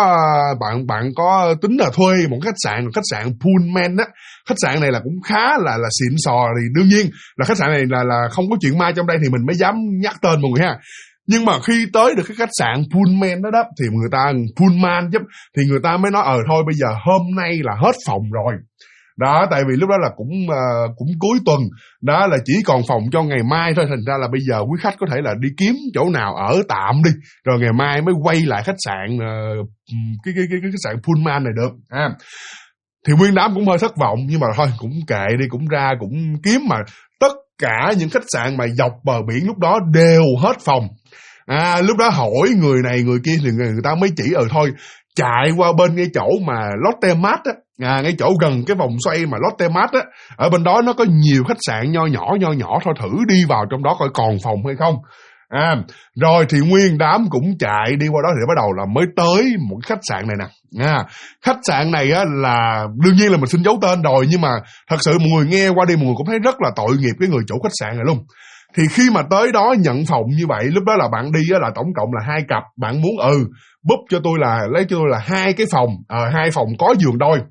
có tính là thuê một khách sạn Pullman á. Khách sạn này là cũng khá là xịn sò, thì đương nhiên là khách sạn này là không có chuyện ma trong đây thì mình mới dám nhắc tên mọi người ha. Nhưng mà khi tới được cái khách sạn Pullman đó thì người ta Pullman chứ, thì người ta mới nói thôi bây giờ hôm nay là hết phòng rồi. Đó, tại vì lúc đó là cũng cuối tuần, đó là chỉ còn phòng cho ngày mai thôi, thành ra là bây giờ quý khách có thể là đi kiếm chỗ nào ở tạm đi, rồi ngày mai mới quay lại khách sạn cái khách sạn Pullman này được. Thì nguyên đám cũng hơi thất vọng, nhưng mà thôi cũng kệ đi, cũng ra cũng kiếm, mà tất cả những khách sạn mà dọc bờ biển lúc đó đều hết phòng. Lúc đó hỏi người này người kia thì người ta mới chỉ thôi chạy qua bên ngay chỗ mà Lotte Mart á, ngay chỗ gần cái vòng xoay mà Lotte Mart á, ở bên đó nó có nhiều khách sạn nho nhỏ thôi, thử đi vào trong đó coi còn phòng hay không. Rồi thì nguyên đám cũng chạy đi qua đó, thì bắt đầu là mới tới một khách sạn này nè. Khách sạn này á là đương nhiên là mình xin giấu tên rồi, nhưng mà thật sự mọi người nghe qua đi mọi người cũng thấy rất là tội nghiệp cái người chủ khách sạn này luôn. Thì khi mà tới đó nhận phòng như vậy, lúc đó là bạn đi á là tổng cộng là 2 cặp, bạn muốn book cho tôi là lấy cho tôi là 2 cái phòng, 2 phòng có giường đôi.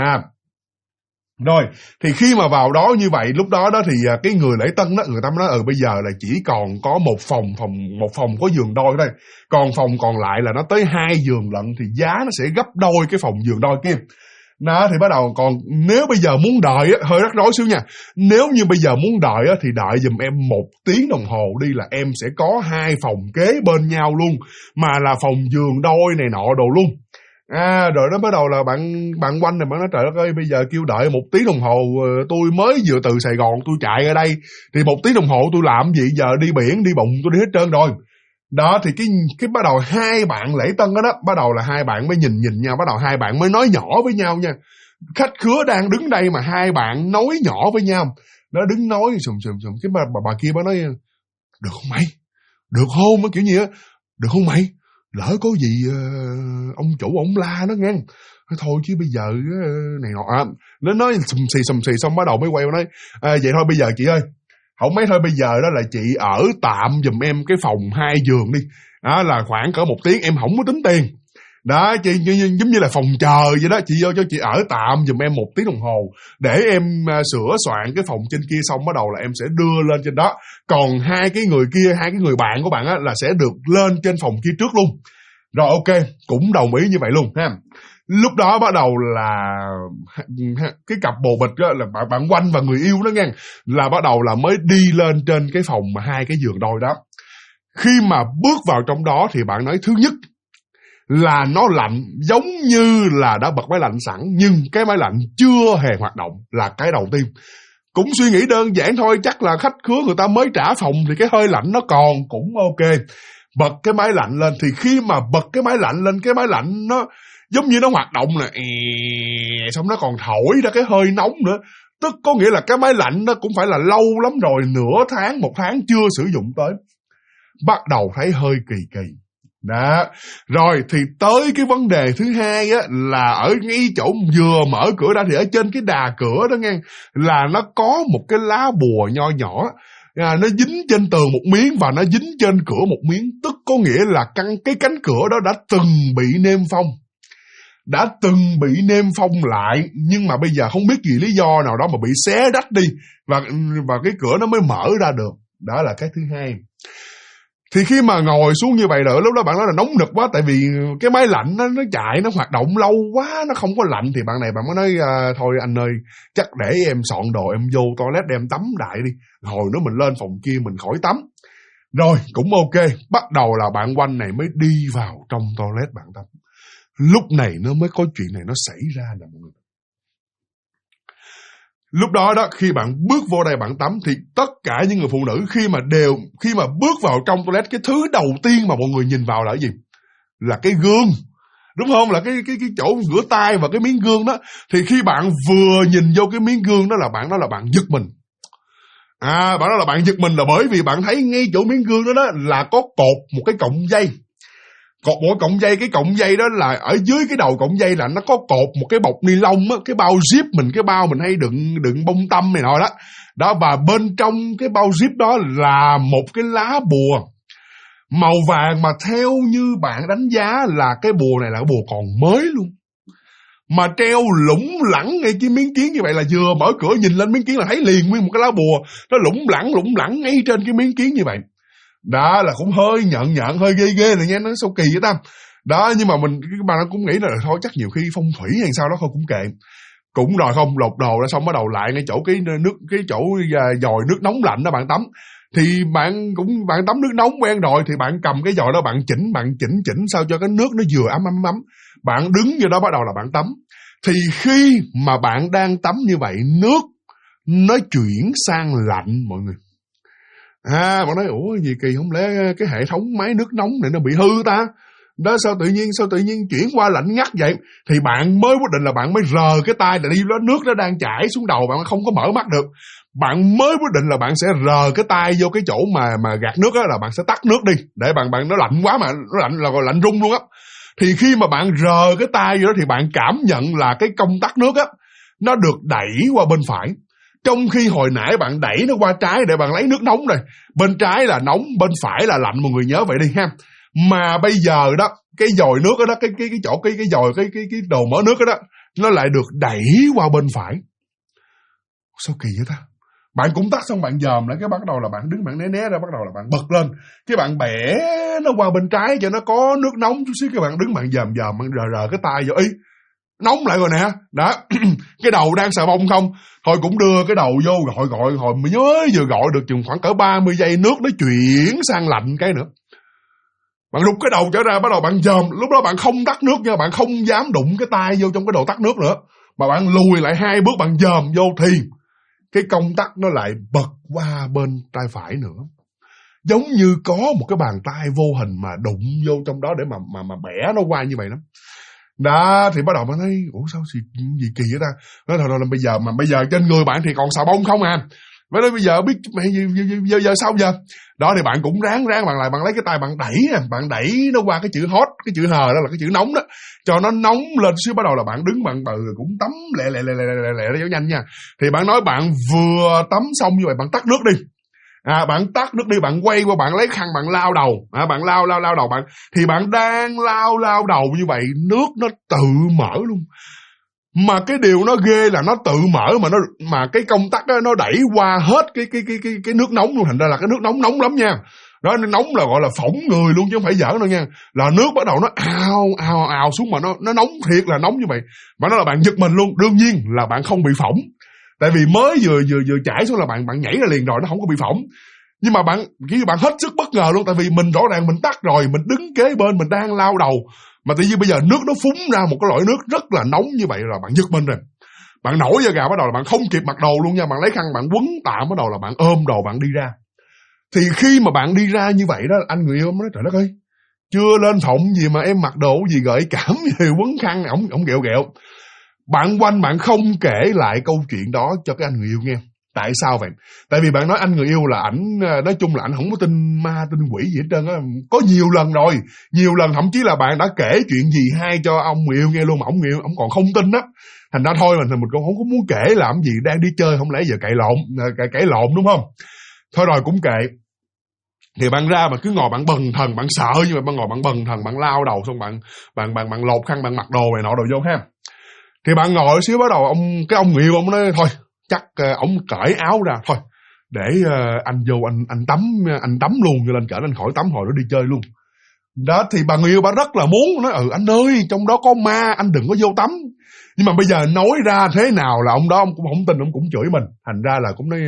Rồi, thì khi mà vào đó như vậy, lúc đó thì cái người lễ tân đó, người ta mới nói bây giờ là chỉ còn có một phòng có giường đôi thôi. Còn phòng còn lại là nó tới 2 giường lận, thì giá nó sẽ gấp đôi cái phòng giường đôi kia. Đó, thì bắt đầu còn nếu bây giờ muốn đợi á, hơi rắc rối xíu nha. Nếu như bây giờ muốn đợi á, thì đợi giùm em 1 tiếng đồng hồ đi, là em sẽ có 2 phòng kế bên nhau luôn, mà là phòng giường đôi này nọ đồ luôn. Rồi nó bắt đầu là bạn quanh này, bạn nói trời đất ơi, bây giờ kêu đợi 1 tiếng đồng hồ, tôi mới vừa từ Sài Gòn tôi chạy ở đây, thì 1 tiếng đồng hồ tôi làm gì, giờ đi biển đi bụng tôi đi hết trơn rồi. Đó thì cái bắt đầu 2 bạn lễ tân đó, bắt đầu là 2 bạn mới nhìn nhau, bắt đầu 2 bạn mới nói nhỏ với nhau nha. Khách khứa đang đứng đây mà 2 bạn nói nhỏ với nhau. Nó đứng nói sùm, cái bà kia bà nói được không mày? Được không? Nó kiểu như á, được không mày? Lỡ có gì ông chủ ổng la nó nghe. Thôi chứ bây giờ này nọ. Nó nói sùm xì xong bắt đầu mới quay nói vậy thôi bây giờ chị ơi, không mấy thôi bây giờ đó là chị ở tạm giùm em cái phòng 2 giường đi. Đó là khoảng cỡ 1 tiếng, em không có tính tiền. Đó, chị giống như là phòng chờ vậy đó, chị vô cho chị ở tạm giùm em 1 tiếng đồng hồ để em sửa soạn cái phòng trên kia, xong bắt đầu là em sẽ đưa lên trên đó. Còn 2 cái người kia, 2 cái người bạn của bạn á là sẽ được lên trên phòng kia trước luôn. Rồi ok, cũng đồng ý như vậy luôn ha. Lúc đó bắt đầu là cái cặp bồ bịch đó, là bạn Quanh và người yêu đó nghe, là bắt đầu là mới đi lên trên cái phòng mà 2 cái giường đôi đó. Khi mà bước vào trong đó thì bạn nói thứ nhất là nó lạnh, giống như là đã bật máy lạnh sẵn, nhưng cái máy lạnh chưa hề hoạt động, là cái đầu tiên. Cũng suy nghĩ đơn giản thôi, chắc là khách khứa người ta mới trả phòng thì cái hơi lạnh nó còn, cũng ok. Bật cái máy lạnh lên, thì khi mà bật cái máy lạnh lên, cái máy lạnh nó giống như nó hoạt động nè, xong nó còn thổi ra cái hơi nóng nữa. Tức có nghĩa là cái máy lạnh nó cũng phải là lâu lắm rồi, nửa tháng, 1 tháng chưa sử dụng tới. Bắt đầu thấy hơi kỳ kỳ. Đó. Rồi thì tới cái vấn đề thứ hai á, là ở ngay chỗ vừa mở cửa ra thì ở trên cái đà cửa đó nghe, là nó có một cái lá bùa nho nhỏ. Nó dính trên tường một miếng và nó dính trên cửa một miếng. Tức có nghĩa là cái cánh cửa đó đã từng bị niêm phong. Đã từng bị niêm phong lại, nhưng mà bây giờ không biết gì lý do nào đó mà bị xé rách đi, và cái cửa nó mới mở ra được. Đó là cái thứ hai. Thì khi mà ngồi xuống như vậy rồi, lúc đó bạn nói là nóng nực quá, tại vì cái máy lạnh nó chạy, nó hoạt động lâu quá, nó không có lạnh. Thì bạn này bạn mới nói thôi anh ơi, chắc để em soạn đồ, em vô toilet đem tắm đại đi, hồi nữa mình lên phòng kia mình khỏi tắm. Rồi cũng ok, bắt đầu là bạn Quanh này mới đi vào trong toilet bạn tắm. Lúc này nó mới có chuyện này nó xảy ra nè mọi người. Lúc đó đó, khi bạn bước vô đây bạn tắm thì tất cả những người phụ nữ khi mà bước vào trong toilet, cái thứ đầu tiên mà mọi người nhìn vào là cái gì? Là cái gương. Đúng không? Là cái chỗ rửa tay và cái miếng gương đó. Thì khi bạn vừa nhìn vô cái miếng gương đó là bạn giật mình. Bạn nói là bạn giật mình là bởi vì bạn thấy ngay chỗ miếng gương đó là có cột một cái cọng dây. Cột mỗi cọng dây, cái cọng dây đó là ở dưới cái đầu cọng dây là nó có cột một cái bọc ni lông á, cái bao zip cái bao mình hay đựng bông tăm này nọ đó. Đó, và bên trong cái bao zip đó là một cái lá bùa màu vàng mà theo như bạn đánh giá là cái bùa này là cái bùa còn mới luôn. Mà treo lủng lẳng ngay cái miếng kiến như vậy, là vừa mở cửa nhìn lên miếng kiến là thấy liền nguyên một cái lá bùa nó lủng lẳng ngay trên cái miếng kiến như vậy. Đó là cũng hơi nhận hơi ghê rồi nha, nó sao kỳ vậy ta. Đó, nhưng mà các bạn cũng nghĩ là thôi chắc nhiều khi phong thủy hay sao đó thôi cũng kệ. Cũng rồi không, lột đồ ra xong bắt đầu lại ngay chỗ cái chỗ dòi nước nóng lạnh đó bạn tắm. Thì bạn tắm nước nóng quen rồi thì bạn cầm cái dòi đó bạn chỉnh sao cho cái nước nó vừa ấm. Bạn đứng vô đó bắt đầu là bạn tắm. Thì khi mà bạn đang tắm như vậy, nước nó chuyển sang lạnh mọi người. Bạn nói ủa gì kỳ, không lẽ cái hệ thống máy nước nóng này nó bị hư ta? Đó, sao tự nhiên chuyển qua lạnh ngắt vậy? Thì bạn mới quyết định là bạn mới rờ cái tay để đi đó, nước nó đang chảy xuống đầu, bạn không có mở mắt được. Bạn mới quyết định là bạn sẽ rờ cái tay vô cái chỗ mà gạt nước á, là bạn sẽ tắt nước đi để bạn nó lạnh quá mà nó lạnh là lạnh run luôn á. Thì khi mà bạn rờ cái tay vô đó thì bạn cảm nhận là cái công tắc nước á nó được đẩy qua bên phải. Trong khi hồi nãy bạn đẩy nó qua trái để bạn lấy nước nóng rồi. Bên trái là nóng, bên phải là lạnh, mọi người nhớ vậy đi ha. Mà bây giờ đó, cái dòi nước đó, cái chỗ cái dòi cái đồ mở nước đó, nó lại được đẩy qua bên phải. Sao kỳ vậy ta? Bạn cũng tắt xong bạn dòm lại, cái bắt đầu là bạn đứng bạn né ra, bắt đầu là bạn bật lên, cái bạn bẻ nó qua bên trái cho nó có nước nóng chút xíu, cái bạn đứng bạn dòm bạn rờ cái tay vô, ý nóng lại rồi nè. Đó. Cái đầu đang xà bông không, thôi cũng đưa cái đầu vô gọi hồi mới nhớ vừa gọi được chừng khoảng cỡ 30 giây, nước nó chuyển sang lạnh cái nữa. Bạn rút cái đầu trở ra, bắt đầu bạn dòm. Lúc đó bạn không tắt nước nha, bạn không dám đụng cái tay vô trong cái đồ tắt nước nữa, mà bạn lùi lại 2 bước, bạn dòm vô thì cái công tắc nó lại bật qua bên tay phải nữa. Giống như có một cái bàn tay vô hình mà đụng vô trong đó để mà bẻ nó qua như vậy lắm. Đó, thì bắt đầu bạn thấy ủa sao gì kỳ vậy ta? Nói thôi bây giờ trên người bạn thì còn xà bông không à. Vậy đó, bây giờ biết mẹ giờ sao giờ? Đó thì bạn cũng ráng bạn lấy cái tay bạn đẩy nó qua cái chữ hot, cái chữ hờ đó là cái chữ nóng đó, cho nó nóng lên xíu, bắt đầu là bạn đứng bạn cũng tắm lẹ nó nhanh nha. Thì bạn nói bạn vừa tắm xong như vậy bạn tắt nước đi. Bạn tắt nước đi, bạn quay qua bạn lấy khăn bạn lau đầu. Bạn lau đầu bạn, thì bạn đang lau đầu như vậy, nước nó tự mở luôn. Mà cái điều nó ghê là nó tự mở mà cái công tắc đó nó đẩy qua hết cái nước nóng luôn, thành ra là cái nước nóng lắm nha. Đó, nó nóng là gọi là phỏng người luôn chứ không phải giỡn đâu nha. Là nước bắt đầu nó ào xuống mà nó nóng thiệt là nóng như vậy. Mà nó là bạn giật mình luôn, đương nhiên là bạn không bị phỏng. Tại vì mới vừa chảy xuống là bạn nhảy ra liền rồi, nó không có bị phỏng. Nhưng mà bạn hết sức bất ngờ luôn, tại vì mình rõ ràng mình tắt rồi, mình đứng kế bên mình đang lau đầu, mà tự nhiên bây giờ nước nó phúng ra một cái loại nước rất là nóng như vậy, là bạn giật mình rồi. Bạn nổi da gà, bắt đầu là bạn không kịp mặc đồ luôn nha, bạn lấy khăn bạn quấn tạm, bắt đầu là bạn ôm đồ bạn đi ra. Thì khi mà bạn đi ra như vậy đó, anh người yêu nói trời đất ơi, chưa lên phòng gì mà em mặc đồ gì gợi cảm gì quấn khăn, ổng ghẹo. Bạn quanh bạn không kể lại câu chuyện đó cho cái anh người yêu nghe. Tại sao vậy? Tại vì bạn nói anh người yêu là ảnh, nói chung là ảnh không có tin ma tin quỷ gì hết trơn á. Có nhiều lần rồi, thậm chí là bạn đã kể chuyện gì hay cho ông người yêu nghe luôn mà ông người yêu ông còn không tin á. Thành ra thôi mình cũng không có muốn kể làm gì, đang đi chơi không lẽ giờ cãi lộn đúng không? Thôi rồi cũng kệ. Thì bạn ra mà cứ ngồi bạn bần thần, bạn sợ nhưng mà bạn ngồi bạn bần thần, bạn lao đầu xong bạn lột khăn, bạn mặc đồ này nọ đồ vô ha. Thì bạn ngồi xíu, bắt đầu ông người yêu ông nói thôi chắc ông cởi áo ra thôi để anh vô anh tắm luôn, cho lên cỡ anh khỏi tắm hồi đó đi chơi luôn. Đó thì bà người yêu bà rất là muốn nói anh ơi trong đó có ma, anh đừng có vô tắm. Nhưng mà bây giờ nói ra thế nào là ông đó ông cũng không tin, ông cũng chửi mình. Thành ra là cũng nói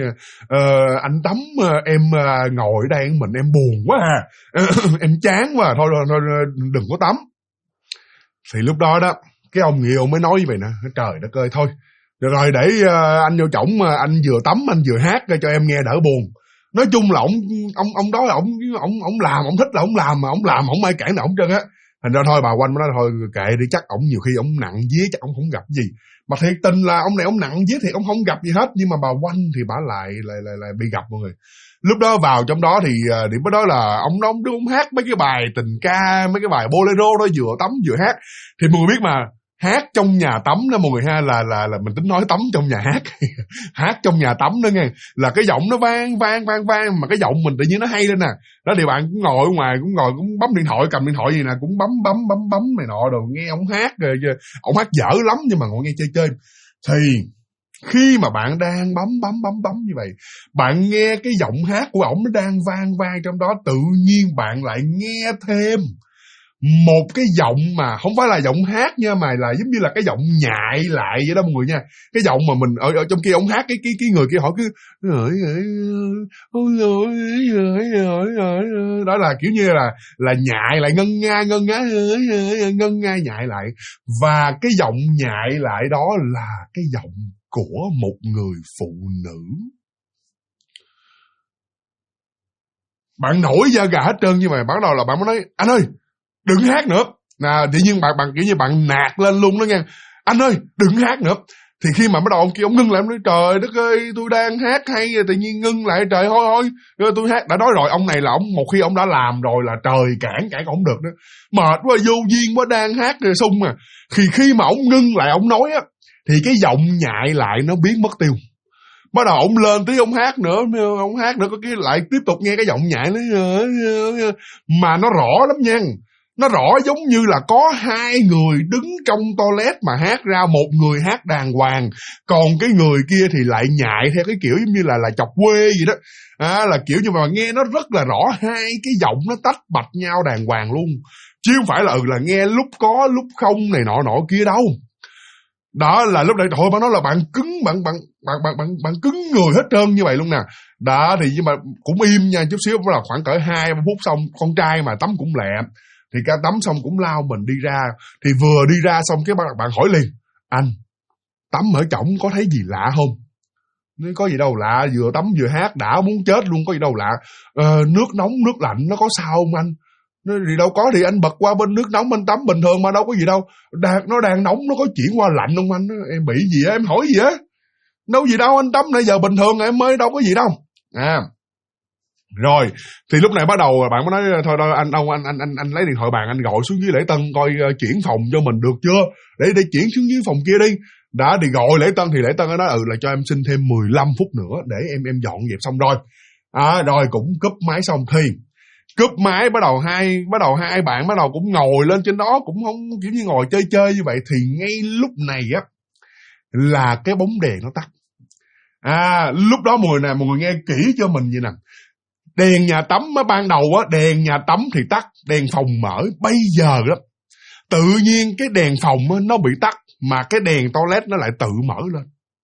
anh tắm em ngồi đây mình em buồn quá em chán quá thôi đừng có tắm. Thì lúc đó đó cái ông người yêu mới nói như vậy nè, trời đất ơi thôi Rồi để anh vô chổng, anh vừa tắm anh vừa hát cho em nghe đỡ buồn. Nói chung là ông đó là ông làm, ông thích là ông làm, mà ông làm không ai cản được ông trơn á. Thành ra thôi bà Oanh nói thôi kệ đi, chắc ổng nhiều khi ổng nặng vía, chắc ổng không gặp gì. Mà thiệt tình là ông này ông nặng vía thì ông không gặp gì hết, nhưng mà bà Oanh thì bà lại bị gặp mọi người. Lúc đó vào trong đó thì điểm đó là ông hát mấy cái bài tình ca, mấy cái bài bolero đó, vừa tắm vừa hát. Thì mọi người biết mà, hát trong nhà tắm đó mọi người ha, là mình tính nói tắm trong nhà hát. Hát trong nhà tắm đó nghe, là cái giọng nó vang, mà cái giọng mình tự nhiên nó hay lên nè. Đó thì bạn cũng ngồi ở ngoài, cũng bấm điện thoại, cầm điện thoại gì nè, cũng bấm này nọ rồi nghe ông hát rồi. Ông hát dở lắm nhưng mà ngồi nghe chơi. Thì khi mà bạn đang bấm như vậy, bạn nghe cái giọng hát của ổng nó đang vang trong đó, tự nhiên bạn lại nghe thêm một cái giọng mà không phải là giọng hát nha, mà là giống như là cái giọng nhại lại vậy đó mọi người nha. Cái giọng mà mình ở trong kia ông hát, cái người kia hỏi cứ đó là kiểu như là nhại lại, ngân nga nhại lại. Và cái giọng nhại lại đó là cái giọng của một người phụ nữ. Bạn nổi da gà hết trơn, nhưng mà bắt đầu là bạn mới nói anh ơi đừng hát nữa. Tự nhiên bạn kiểu như bạn nạt lên luôn đó nha. Anh ơi đừng hát nữa. Thì khi mà bắt đầu ông kia ông ngưng lại, ông nói trời đất ơi tôi đang hát hay, tự nhiên ngưng lại, trời thôi tôi hát. Đã nói rồi, ông này là một khi ông đã làm rồi là trời cản không được nữa. Mệt quá, vô duyên quá, đang hát rồi sung mà. Khi mà ông ngưng lại ông nói á, thì cái giọng nhại lại nó biến mất tiêu. Bắt đầu ông lên tí ông hát nữa, có cái lại tiếp tục nghe cái giọng nhại nó, mà nó rõ lắm nha. Nó rõ giống như là có hai người đứng trong toilet mà hát ra, một người hát đàng hoàng, còn cái người kia thì lại nhại theo cái kiểu giống như là chọc quê gì đó. Là kiểu như mà nghe nó rất là rõ, hai cái giọng nó tách bạch nhau đàng hoàng luôn. Chứ không phải là là nghe lúc có lúc không này nọ kia đâu. Đó là lúc này thôi bạn nói là bạn cứng, bạn cứng người hết trơn như vậy luôn nè. Đó thì nhưng mà cũng im nha, chút xíu là khoảng cỡ 2-3 phút xong, con trai mà tắm cũng lẹ, thì ca tắm xong cũng lao mình đi ra. Thì vừa đi ra xong cái bạn hỏi liền, anh tắm ở trỏng có thấy gì lạ không? Nói có gì đâu lạ, vừa tắm vừa hát đã muốn chết luôn, có gì đâu lạ. Nước nóng nước lạnh nó có sao không anh? Nói gì đâu có, thì anh bật qua bên nước nóng anh tắm bình thường mà đâu có gì đâu. Nó đang nóng nó có chuyển qua lạnh không anh? Em bị gì á, em hỏi gì á? Đâu gì đâu, anh tắm nãy giờ bình thường em mới, đâu có gì đâu. Rồi thì lúc này bắt đầu bạn mới nói thôi anh lấy điện thoại bàn, anh gọi xuống dưới lễ tân coi chuyển phòng cho mình được chưa, để chuyển xuống dưới phòng kia đi. Đã thì gọi lễ tân, thì lễ tân nói là cho em xin thêm 15 phút nữa để em dọn dẹp xong rồi. Rồi cũng cúp máy xong, thì cúp máy bắt đầu hai bạn bắt đầu cũng ngồi lên trên đó, cũng không kiểu như ngồi chơi như vậy. Thì ngay lúc này á là cái bóng đèn nó tắt. Lúc đó mọi người nghe kỹ cho mình vậy nè. Đèn nhà tắm ban đầu á, đèn nhà tắm thì tắt, đèn phòng mở. Bây giờ đó tự nhiên cái đèn phòng nó bị tắt, mà cái đèn toilet nó lại tự mở lên.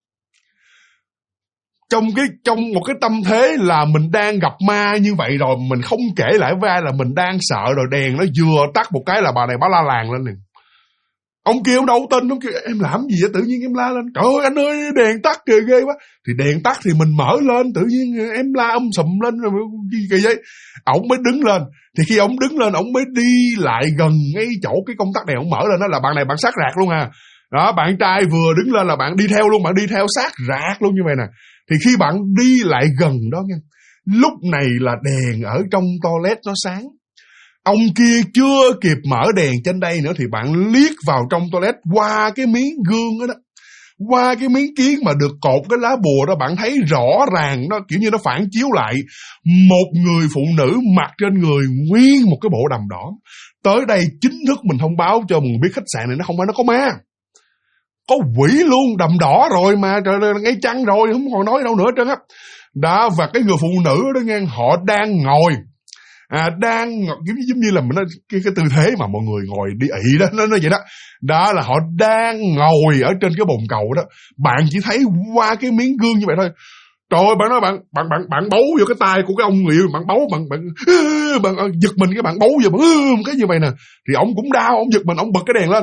Trong một cái tâm thế là mình đang gặp ma như vậy rồi, mình không kể lại với ai là mình đang sợ rồi, đèn nó vừa tắt một cái là bà này bà la làng lên liền. Ông kia ông đâu tin, ông kêu em làm gì vậy? Tự nhiên em la lên, trời ơi anh ơi đèn tắt kìa, ghê quá. Thì đèn tắt thì mình mở lên, tự nhiên em la sùm lên rồi kỳ vậy. Ổng mới đứng lên. Thì khi ổng đứng lên, ổng mới đi lại gần ngay chỗ cái công tắc đèn ổng mở lên đó, là bạn này bạn sát rạc luôn à. Đó, bạn trai vừa đứng lên là bạn đi theo luôn, bạn đi theo sát rạc luôn như vậy nè. Thì khi bạn đi lại gần đó nha, lúc này là đèn ở trong toilet nó sáng. Ông kia chưa kịp mở đèn trên đây nữa thì bạn liếc vào trong toilet qua cái miếng gương đó, qua cái miếng kiến mà được cột cái lá bùa đó, bạn thấy rõ ràng nó kiểu như nó phản chiếu lại một người phụ nữ mặc trên người nguyên một cái bộ đầm đỏ. Tới đây chính thức mình thông báo cho mọi người biết khách sạn này nó không phải nó có ma, có quỷ luôn, đầm đỏ rồi mà, trời ơi, ngay chăng rồi, không còn nói đâu nữa trơn á. Đó, và cái người phụ nữ đó nghe, họ đang ngồi, đang giống như là mình nói, cái tư thế mà mọi người ngồi đi ị đó, nó vậy đó. Đó là họ đang ngồi ở trên cái bồn cầu đó, bạn chỉ thấy qua cái miếng gương như vậy thôi. Trời ơi, bạn nói bạn bấu vô cái tay của cái ông người yêu, bạn bấu, bạn giật mình, cái bạn bấu vô, cái như vậy nè. Thì ông cũng đau, ông giật mình, ông bật cái đèn lên.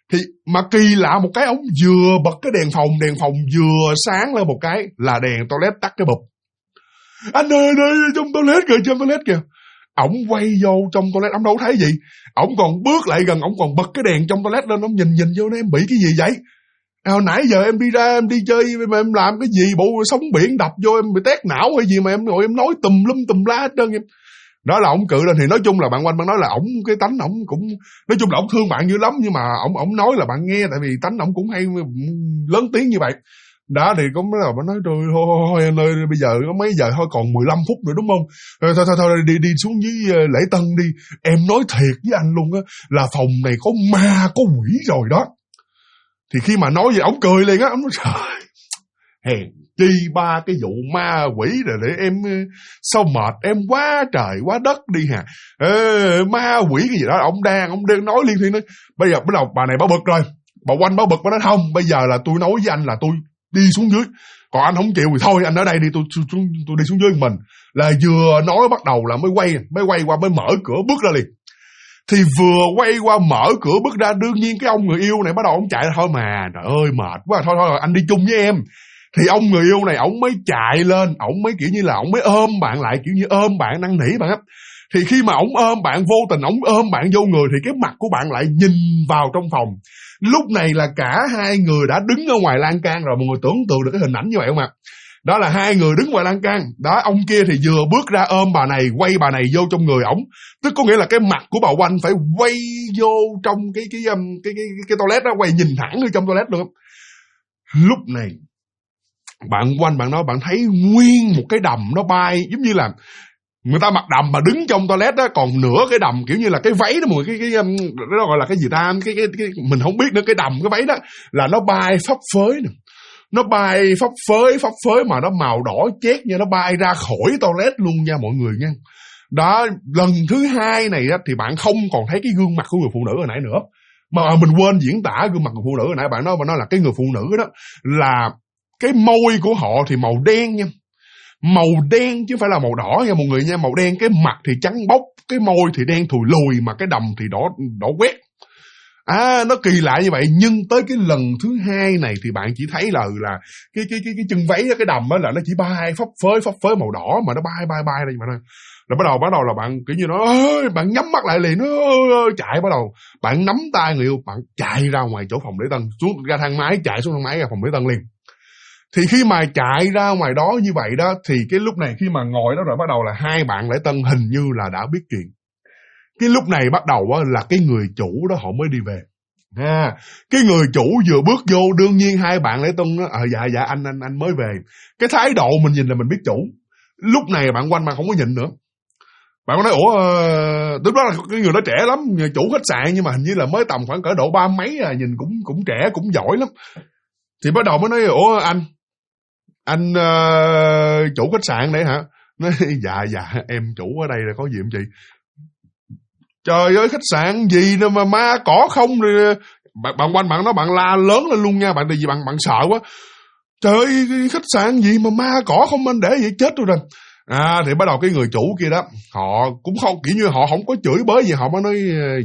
Thì mà kỳ lạ một cái, ổng vừa bật cái đèn phòng vừa sáng lên một cái là đèn toilet tắt cái bụp. Anh ơi, trong toilet kìa. Ổng quay vô trong toilet, ổng đâu thấy gì. Ổng còn bước lại gần, ổng còn bật cái đèn trong toilet lên, ổng nhìn vô nó, em bị cái gì vậy? Hồi nãy giờ em đi ra, em đi chơi mà em làm cái gì, bộ sóng biển đập vô em bị tét não hay gì mà em ngồi em nói tùm la hết trơn em. Đó là ổng cự lên. Thì nói chung là bạn Oanh bạn nói là ổng cái tánh ổng cũng, nói chung là ổng thương bạn dữ lắm, nhưng mà ổng nói là bạn nghe, tại vì tánh ổng cũng hay lớn tiếng như vậy. Đó thì cũng bắt đầu bạn nói thôi anh ơi, bây giờ có mấy giờ thôi, còn 15 phút nữa đúng không? Thôi đi xuống dưới lễ tân đi. Em nói thiệt với anh luôn á, là phòng này có ma có quỷ rồi đó. Thì khi mà nói vậy ổng cười liền á, ổng nói trời, hèn chi ba cái vụ ma quỷ rồi để em sao mệt em quá trời quá đất đi hà. Ma quỷ cái gì đó, ông đang nói liên thiên nói. Bây giờ bắt đầu bà này bà bực rồi, bà Oanh bà bực, bà nói không, bây giờ là tôi nói với anh là tôi đi xuống dưới, còn anh không chịu thì thôi anh ở đây đi, tôi đi xuống dưới mình. Là vừa nói bắt đầu là mới quay qua mới mở cửa bước ra liền. Thì vừa quay qua mở cửa bước ra, đương nhiên cái ông người yêu này bắt đầu ông chạy ra, thôi mà trời ơi mệt quá, thôi anh đi chung với em. Thì ông người yêu này ổng mới chạy lên, ổng mới kiểu như là ổng mới ôm bạn lại, kiểu như ôm bạn năn nỉ bạn á. Thì khi mà ổng ôm bạn, vô tình ổng ôm bạn vô người, thì cái mặt của bạn lại nhìn vào trong phòng. Lúc này là cả hai người đã đứng ở ngoài lan can rồi, mọi người tưởng tượng được cái hình ảnh như vậy không ạ? Đó là hai người đứng ngoài lan can. Đó, ông kia thì vừa bước ra ôm bà này, quay bà này vô trong người ổng. Tức có nghĩa là cái mặt của bà Oanh phải quay vô trong cái toilet đó, quay nhìn thẳng ở trong toilet luôn. Lúc này bạn Oanh bạn nói bạn thấy nguyên một cái đầm nó bay, giống như là người ta mặc đầm mà đứng trong toilet đó, còn nửa cái đầm kiểu như là cái váy đó mọi người, cái nó gọi là cái gì ta, cái mình không biết nữa, cái đầm cái váy đó là nó bay phấp phới nè. Nó bay phấp phới mà nó màu đỏ chét nha, nó bay ra khỏi toilet luôn nha mọi người nha. Đó, lần thứ hai này đó, thì bạn không còn thấy cái gương mặt của người phụ nữ hồi nãy nữa. Mà mình quên diễn tả gương mặt người phụ nữ hồi nãy, bạn nói là cái người phụ nữ đó là cái môi của họ thì màu đen nha. Màu đen chứ không phải là màu đỏ nha mọi người nha, màu đen, cái mặt thì trắng bóc, cái môi thì đen thùi lùi, mà cái đầm thì đỏ quét. Nó kỳ lạ như vậy. Nhưng tới cái lần thứ hai này thì bạn chỉ thấy là cái chân váy, cái đầm á là nó chỉ bay phấp phới màu đỏ, mà nó bay đây mà thôi. Là bắt đầu là bạn kiểu như nó bạn nhắm mắt lại liền, nó chạy, bắt đầu bạn nắm tay người yêu, bạn chạy ra ngoài chỗ phòng lễ tân, xuống ra thang máy, chạy xuống thang máy ra phòng lễ tân liền. Thì khi mà chạy ra ngoài đó như vậy đó, thì cái lúc này khi mà ngồi đó rồi bắt đầu là hai bạn lễ tân hình như là đã biết chuyện. Cái lúc này bắt đầu là cái người chủ đó họ mới đi về. Cái người chủ vừa bước vô, đương nhiên hai bạn lễ tân đó, dạ anh mới về. Cái thái độ mình nhìn là mình biết chủ. Lúc này bạn Oanh bạn không có nhìn nữa. Bạn có nói lúc đó là cái người đó trẻ lắm, người chủ khách sạn, nhưng mà hình như là mới tầm khoảng cỡ độ 30 mấy à, nhìn cũng trẻ, cũng giỏi lắm. Thì bắt đầu mới nói anh chủ khách sạn đấy hả? Nói dạ em chủ ở đây là có gì không chị? Trời ơi, khách sạn gì nữa mà ma cỏ không rồi. Bạn Oanh bạn nói bạn la lớn lên luôn nha, bạn vì bạn sợ quá. Trời ơi, khách sạn gì mà ma cỏ không anh, để vậy chết rồi. Thì bắt đầu cái người chủ kia đó, họ cũng không, kiểu như họ không có chửi bới gì, họ mới nói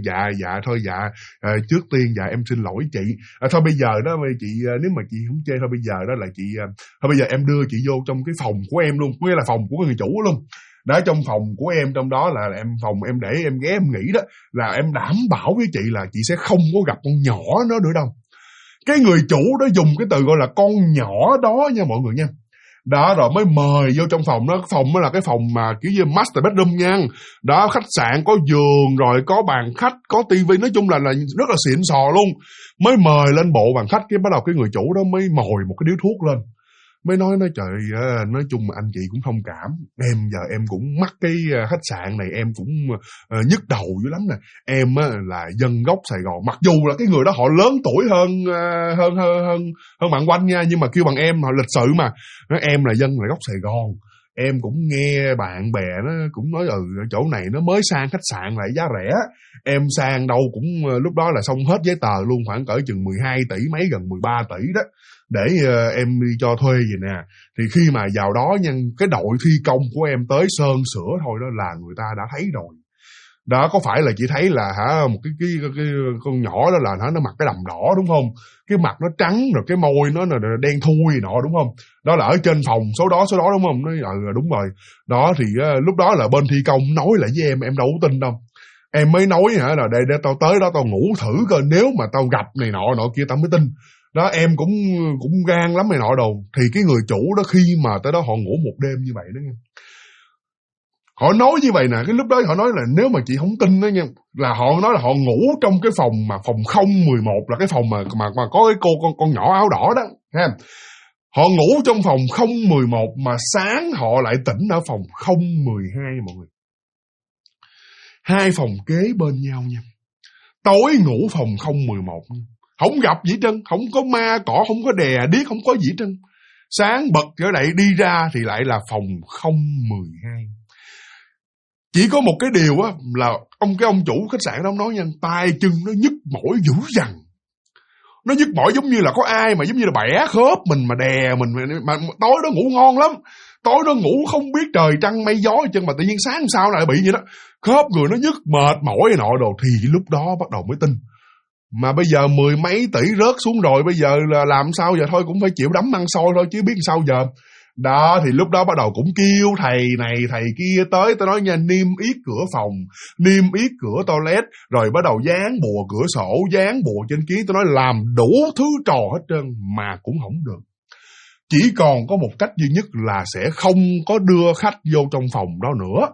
trước tiên em xin lỗi chị. Thôi bây giờ đó chị, nếu mà chị không chê, thôi bây giờ đó là chị, thôi bây giờ em đưa chị vô trong cái phòng của em luôn, nghĩa là phòng của người chủ luôn. Đó, trong phòng của em, trong đó là phòng em để em ghé em nghỉ đó, là em đảm bảo với chị là chị sẽ không có gặp con nhỏ nó nữa đâu. Cái người chủ đó dùng cái từ gọi là con nhỏ đó nha mọi người nha. Đó, rồi mới mời vô trong phòng đó. Phòng đó là cái phòng mà kiểu như master bedroom nha. Đó, khách sạn có giường, rồi có bàn khách, có tivi, nói chung là rất là xịn sò luôn. Mới mời lên bộ bàn khách, cái bắt đầu cái người chủ đó mới mồi một cái điếu thuốc lên. Mới nói trời, nói chung mà anh chị cũng thông cảm, em giờ em cũng mắc cái khách sạn này, em cũng nhức đầu dữ lắm nè. Em là dân gốc Sài Gòn, mặc dù là cái người đó họ lớn tuổi hơn bạn Oanh nha, nhưng mà kêu bằng em, họ lịch sự mà. Nói em là dân là gốc Sài Gòn, em cũng nghe bạn bè nó cũng nói chỗ này nó mới sang khách sạn lại giá rẻ. Em sang đâu cũng lúc đó là xong hết giấy tờ luôn, khoảng cỡ chừng 12 tỷ mấy, gần 13 tỷ đó, để em đi cho thuê gì nè. Thì khi mà vào đó nha, cái đội thi công của em tới sơn sửa thôi đó là người ta đã thấy rồi. Đó, có phải là chị thấy là một cái con nhỏ đó là nó mặc cái đầm đỏ đúng không? Cái mặt nó trắng rồi cái môi nó đen thui nọ đúng không? Đó là ở trên phòng số đó đúng không? Nói đúng rồi. Đó thì lúc đó là bên thi công nói lại với em đâu có tin đâu. Em mới nói là để tao tới đó tao ngủ thử coi, nếu mà tao gặp này nọ kia tao mới tin. Đó, em cũng gan lắm này nọ đồ. Thì cái người chủ đó khi mà tới đó họ ngủ một đêm như vậy đó nha. Họ nói như vậy nè, cái lúc đó họ nói là nếu mà chị không tin đó nha, là họ nói là họ ngủ trong cái phòng mà phòng 011 là cái phòng mà có cái con nhỏ áo đỏ đó ha. Họ ngủ trong phòng 011 mà sáng họ lại tỉnh ở phòng 012 mọi người. Hai phòng kế bên nhau nha. Tối ngủ phòng 011, không gặp gì trơn, không có ma cỏ, không có đè điếc, không có gì trơn. Sáng bật trở lại đi ra thì lại là phòng 012. Chỉ có một cái điều á là ông chủ khách sạn đó ông nói nha, tay chân nó nhức mỏi dữ dằn. Nó nhức mỏi giống như là có ai mà giống như là bẻ khớp mình mà đè mình mà tối đó ngủ ngon lắm. Tối đó ngủ không biết trời trăng mây gió chân mà tự nhiên sáng sao lại bị vậy đó. Khớp người nó nhức mệt mỏi nọ đồ, thì lúc đó bắt đầu mới tin. Mà bây giờ 10 mấy tỷ rớt xuống rồi, bây giờ là làm sao giờ, thôi cũng phải chịu đấm ăn xôi thôi chứ biết sao giờ. Đó thì lúc đó bắt đầu cũng kêu thầy này thầy kia tới, tôi nói nha, niêm yết cửa phòng, niêm yết cửa toilet, rồi bắt đầu dán bùa cửa sổ, dán bùa trên kiến, tôi nói làm đủ thứ trò hết trơn mà cũng không được. Chỉ còn có một cách duy nhất là sẽ không có đưa khách vô trong phòng đó nữa.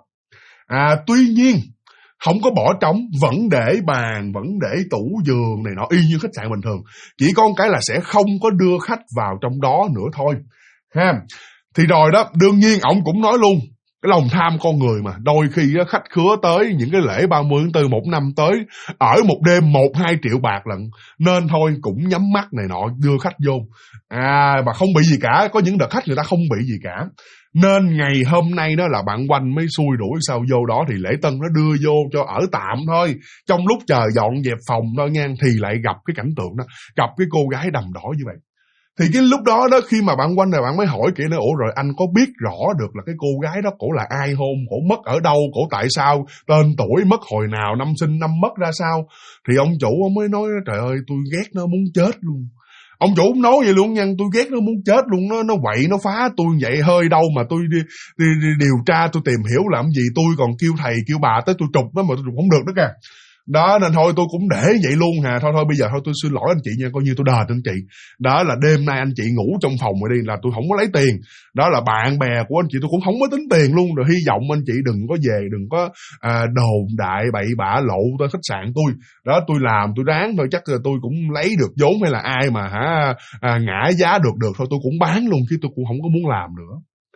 Tuy nhiên không có bỏ trống, vẫn để bàn, vẫn để tủ giường này nọ y như khách sạn bình thường. Chỉ có một cái là sẽ không có đưa khách vào trong đó nữa thôi ha. Thì rồi đó, đương nhiên ổng cũng nói luôn, cái lòng tham con người mà, đôi khi khách khứa tới những cái lễ 30 tháng 4 một năm tới, ở một đêm 1-2 triệu bạc lận, nên thôi cũng nhắm mắt này nọ đưa khách vô. Mà không bị gì cả, có những đợt khách người ta không bị gì cả. Nên ngày hôm nay đó là bạn Oanh mới xui đuổi sao vô đó, thì lễ tân nó đưa vô cho ở tạm thôi. Trong lúc chờ dọn dẹp phòng đó nha, thì lại gặp cái cảnh tượng đó, gặp cái cô gái đầm đỏ như vậy. Thì cái lúc đó đó, khi mà bạn Oanh này bạn mới hỏi kỹ nữa, ủa rồi anh có biết rõ được là cái cô gái đó cổ là ai không? Cổ mất ở đâu? Cổ tại sao? Tên tuổi, mất hồi nào, năm sinh năm mất ra sao? Thì ông chủ ông mới nói, trời ơi tôi ghét nó muốn chết luôn. Ông chủ cũng nói vậy luôn nha, tôi ghét nó muốn chết luôn, nó quậy nó phá tôi vậy, hơi đâu mà tôi đi điều tra, tôi tìm hiểu làm gì, tôi còn kêu thầy kêu bà tới tôi trục nó mà tôi trục không được đó kìa. Đó nên thôi tôi cũng để vậy luôn hà. Thôi bây giờ thôi tôi xin lỗi anh chị nha, coi như tôi đền anh chị. Đó là đêm nay anh chị ngủ trong phòng rồi đi, là tôi không có lấy tiền. Đó là bạn bè của anh chị tôi cũng không có tính tiền luôn. Rồi hy vọng anh chị đừng có về, đừng có đồn đại bậy bạ lộ tới khách sạn tôi. Đó tôi làm tôi ráng thôi, chắc là tôi cũng lấy được vốn, hay là ai mà ngã giá được thôi tôi cũng bán luôn, chứ tôi cũng không có muốn làm nữa.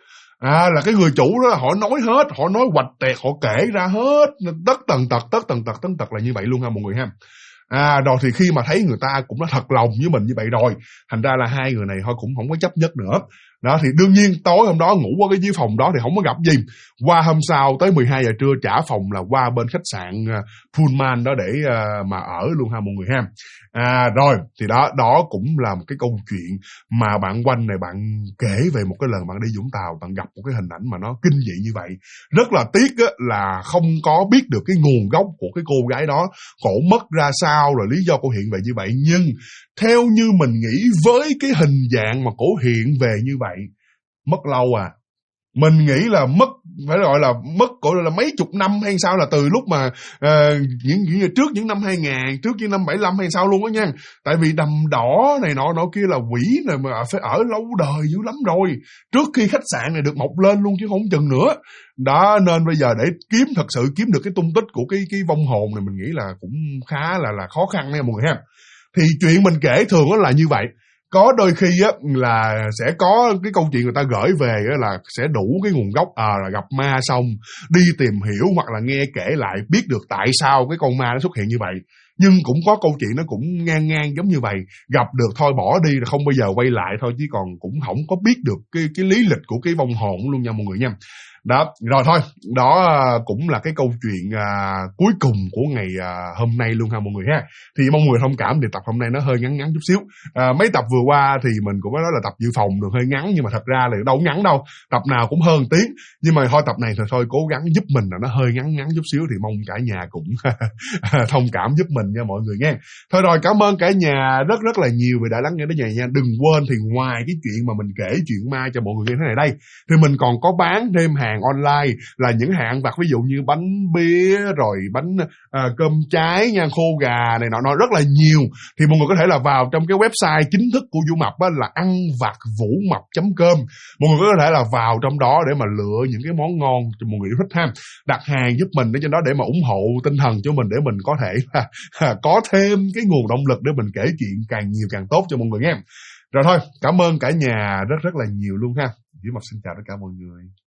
Là cái người chủ đó họ nói hết, họ nói hoạch tẹt, họ kể ra hết tất tần tật là như vậy luôn ha mọi người ha. Rồi thì khi mà thấy người ta cũng đã thật lòng với mình như vậy rồi, thành ra là hai người này thôi cũng không có chấp nhất nữa. Đó thì đương nhiên tối hôm đó ngủ qua cái dưới phòng đó thì không có gặp gì. Qua hôm sau tới 12 giờ trưa trả phòng là qua bên khách sạn Pullman đó để mà ở luôn ha mọi người ha. Rồi thì đó cũng là một cái câu chuyện mà bạn Oanh này bạn kể về một cái lần bạn đi Vũng Tàu, bạn gặp một cái hình ảnh mà nó kinh dị như vậy. Rất là tiếc là không có biết được cái nguồn gốc của cái cô gái đó, cổ mất ra sao, rồi lý do cô hiện về như vậy. Nhưng theo như mình nghĩ với cái hình dạng mà cổ hiện về như vậy, mất lâu mình nghĩ là mất, phải gọi là mất gọi là mấy chục năm hay sao, là từ lúc mà những trước những năm 2000, trước những năm 75 hay sao luôn đó nha. Tại vì đầm đỏ này nọ kia là quỷ này mà phải ở lâu đời dữ lắm rồi, trước khi khách sạn này được mọc lên luôn chứ không chừng nữa. Đó nên bây giờ để thật sự kiếm được cái tung tích của cái vong hồn này, mình nghĩ là cũng khá là khó khăn nha mọi người ha. Thì chuyện mình kể thường đó là như vậy. Có đôi khi là sẽ có cái câu chuyện người ta gửi về là sẽ đủ cái nguồn gốc, là gặp ma xong đi tìm hiểu hoặc là nghe kể lại biết được tại sao cái con ma nó xuất hiện như vậy. Nhưng cũng có câu chuyện nó cũng ngang giống như vậy, gặp được thôi bỏ đi là không bao giờ quay lại thôi, chứ còn cũng không có biết được cái lý lịch của cái vong hồn luôn nha mọi người nha. Đó, rồi thôi, đó cũng là cái câu chuyện cuối cùng của ngày hôm nay luôn ha mọi người ha. Thì mong mọi người thông cảm thì tập hôm nay nó hơi ngắn chút xíu. Mấy tập vừa qua thì mình cũng nói là tập dự phòng được hơi ngắn, nhưng mà thật ra là đâu ngắn đâu, tập nào cũng hơn tiếng. Nhưng mà thôi tập này thôi cố gắng giúp mình là nó hơi ngắn chút xíu, thì mong cả nhà cũng thông cảm giúp mình nha mọi người nha. Thôi rồi, cảm ơn cả nhà rất là nhiều vì đã lắng nghe đến giờ nha. Đừng quên thì ngoài cái chuyện mà mình kể chuyện ma cho mọi người nghe thế này đây, thì mình còn có bán thêm hàng online là những hàng ăn vặt, ví dụ như bánh bía, rồi bánh cơm cháy nha, khô gà này nọ rất là nhiều. Thì mọi người có thể là vào trong cái website chính thức của Vũ Mập á, là anvacvũmập.com. Mọi người có thể là vào trong đó để mà lựa những cái món ngon cho mọi người thích ha. Đặt hàng giúp mình để cho đó, để mà ủng hộ tinh thần cho mình, để mình có thể có thêm cái nguồn động lực để mình kể chuyện càng nhiều càng tốt cho mọi người nghe. Rồi thôi, cảm ơn cả nhà rất là nhiều luôn ha. Vũ Mập xin chào tất cả mọi người.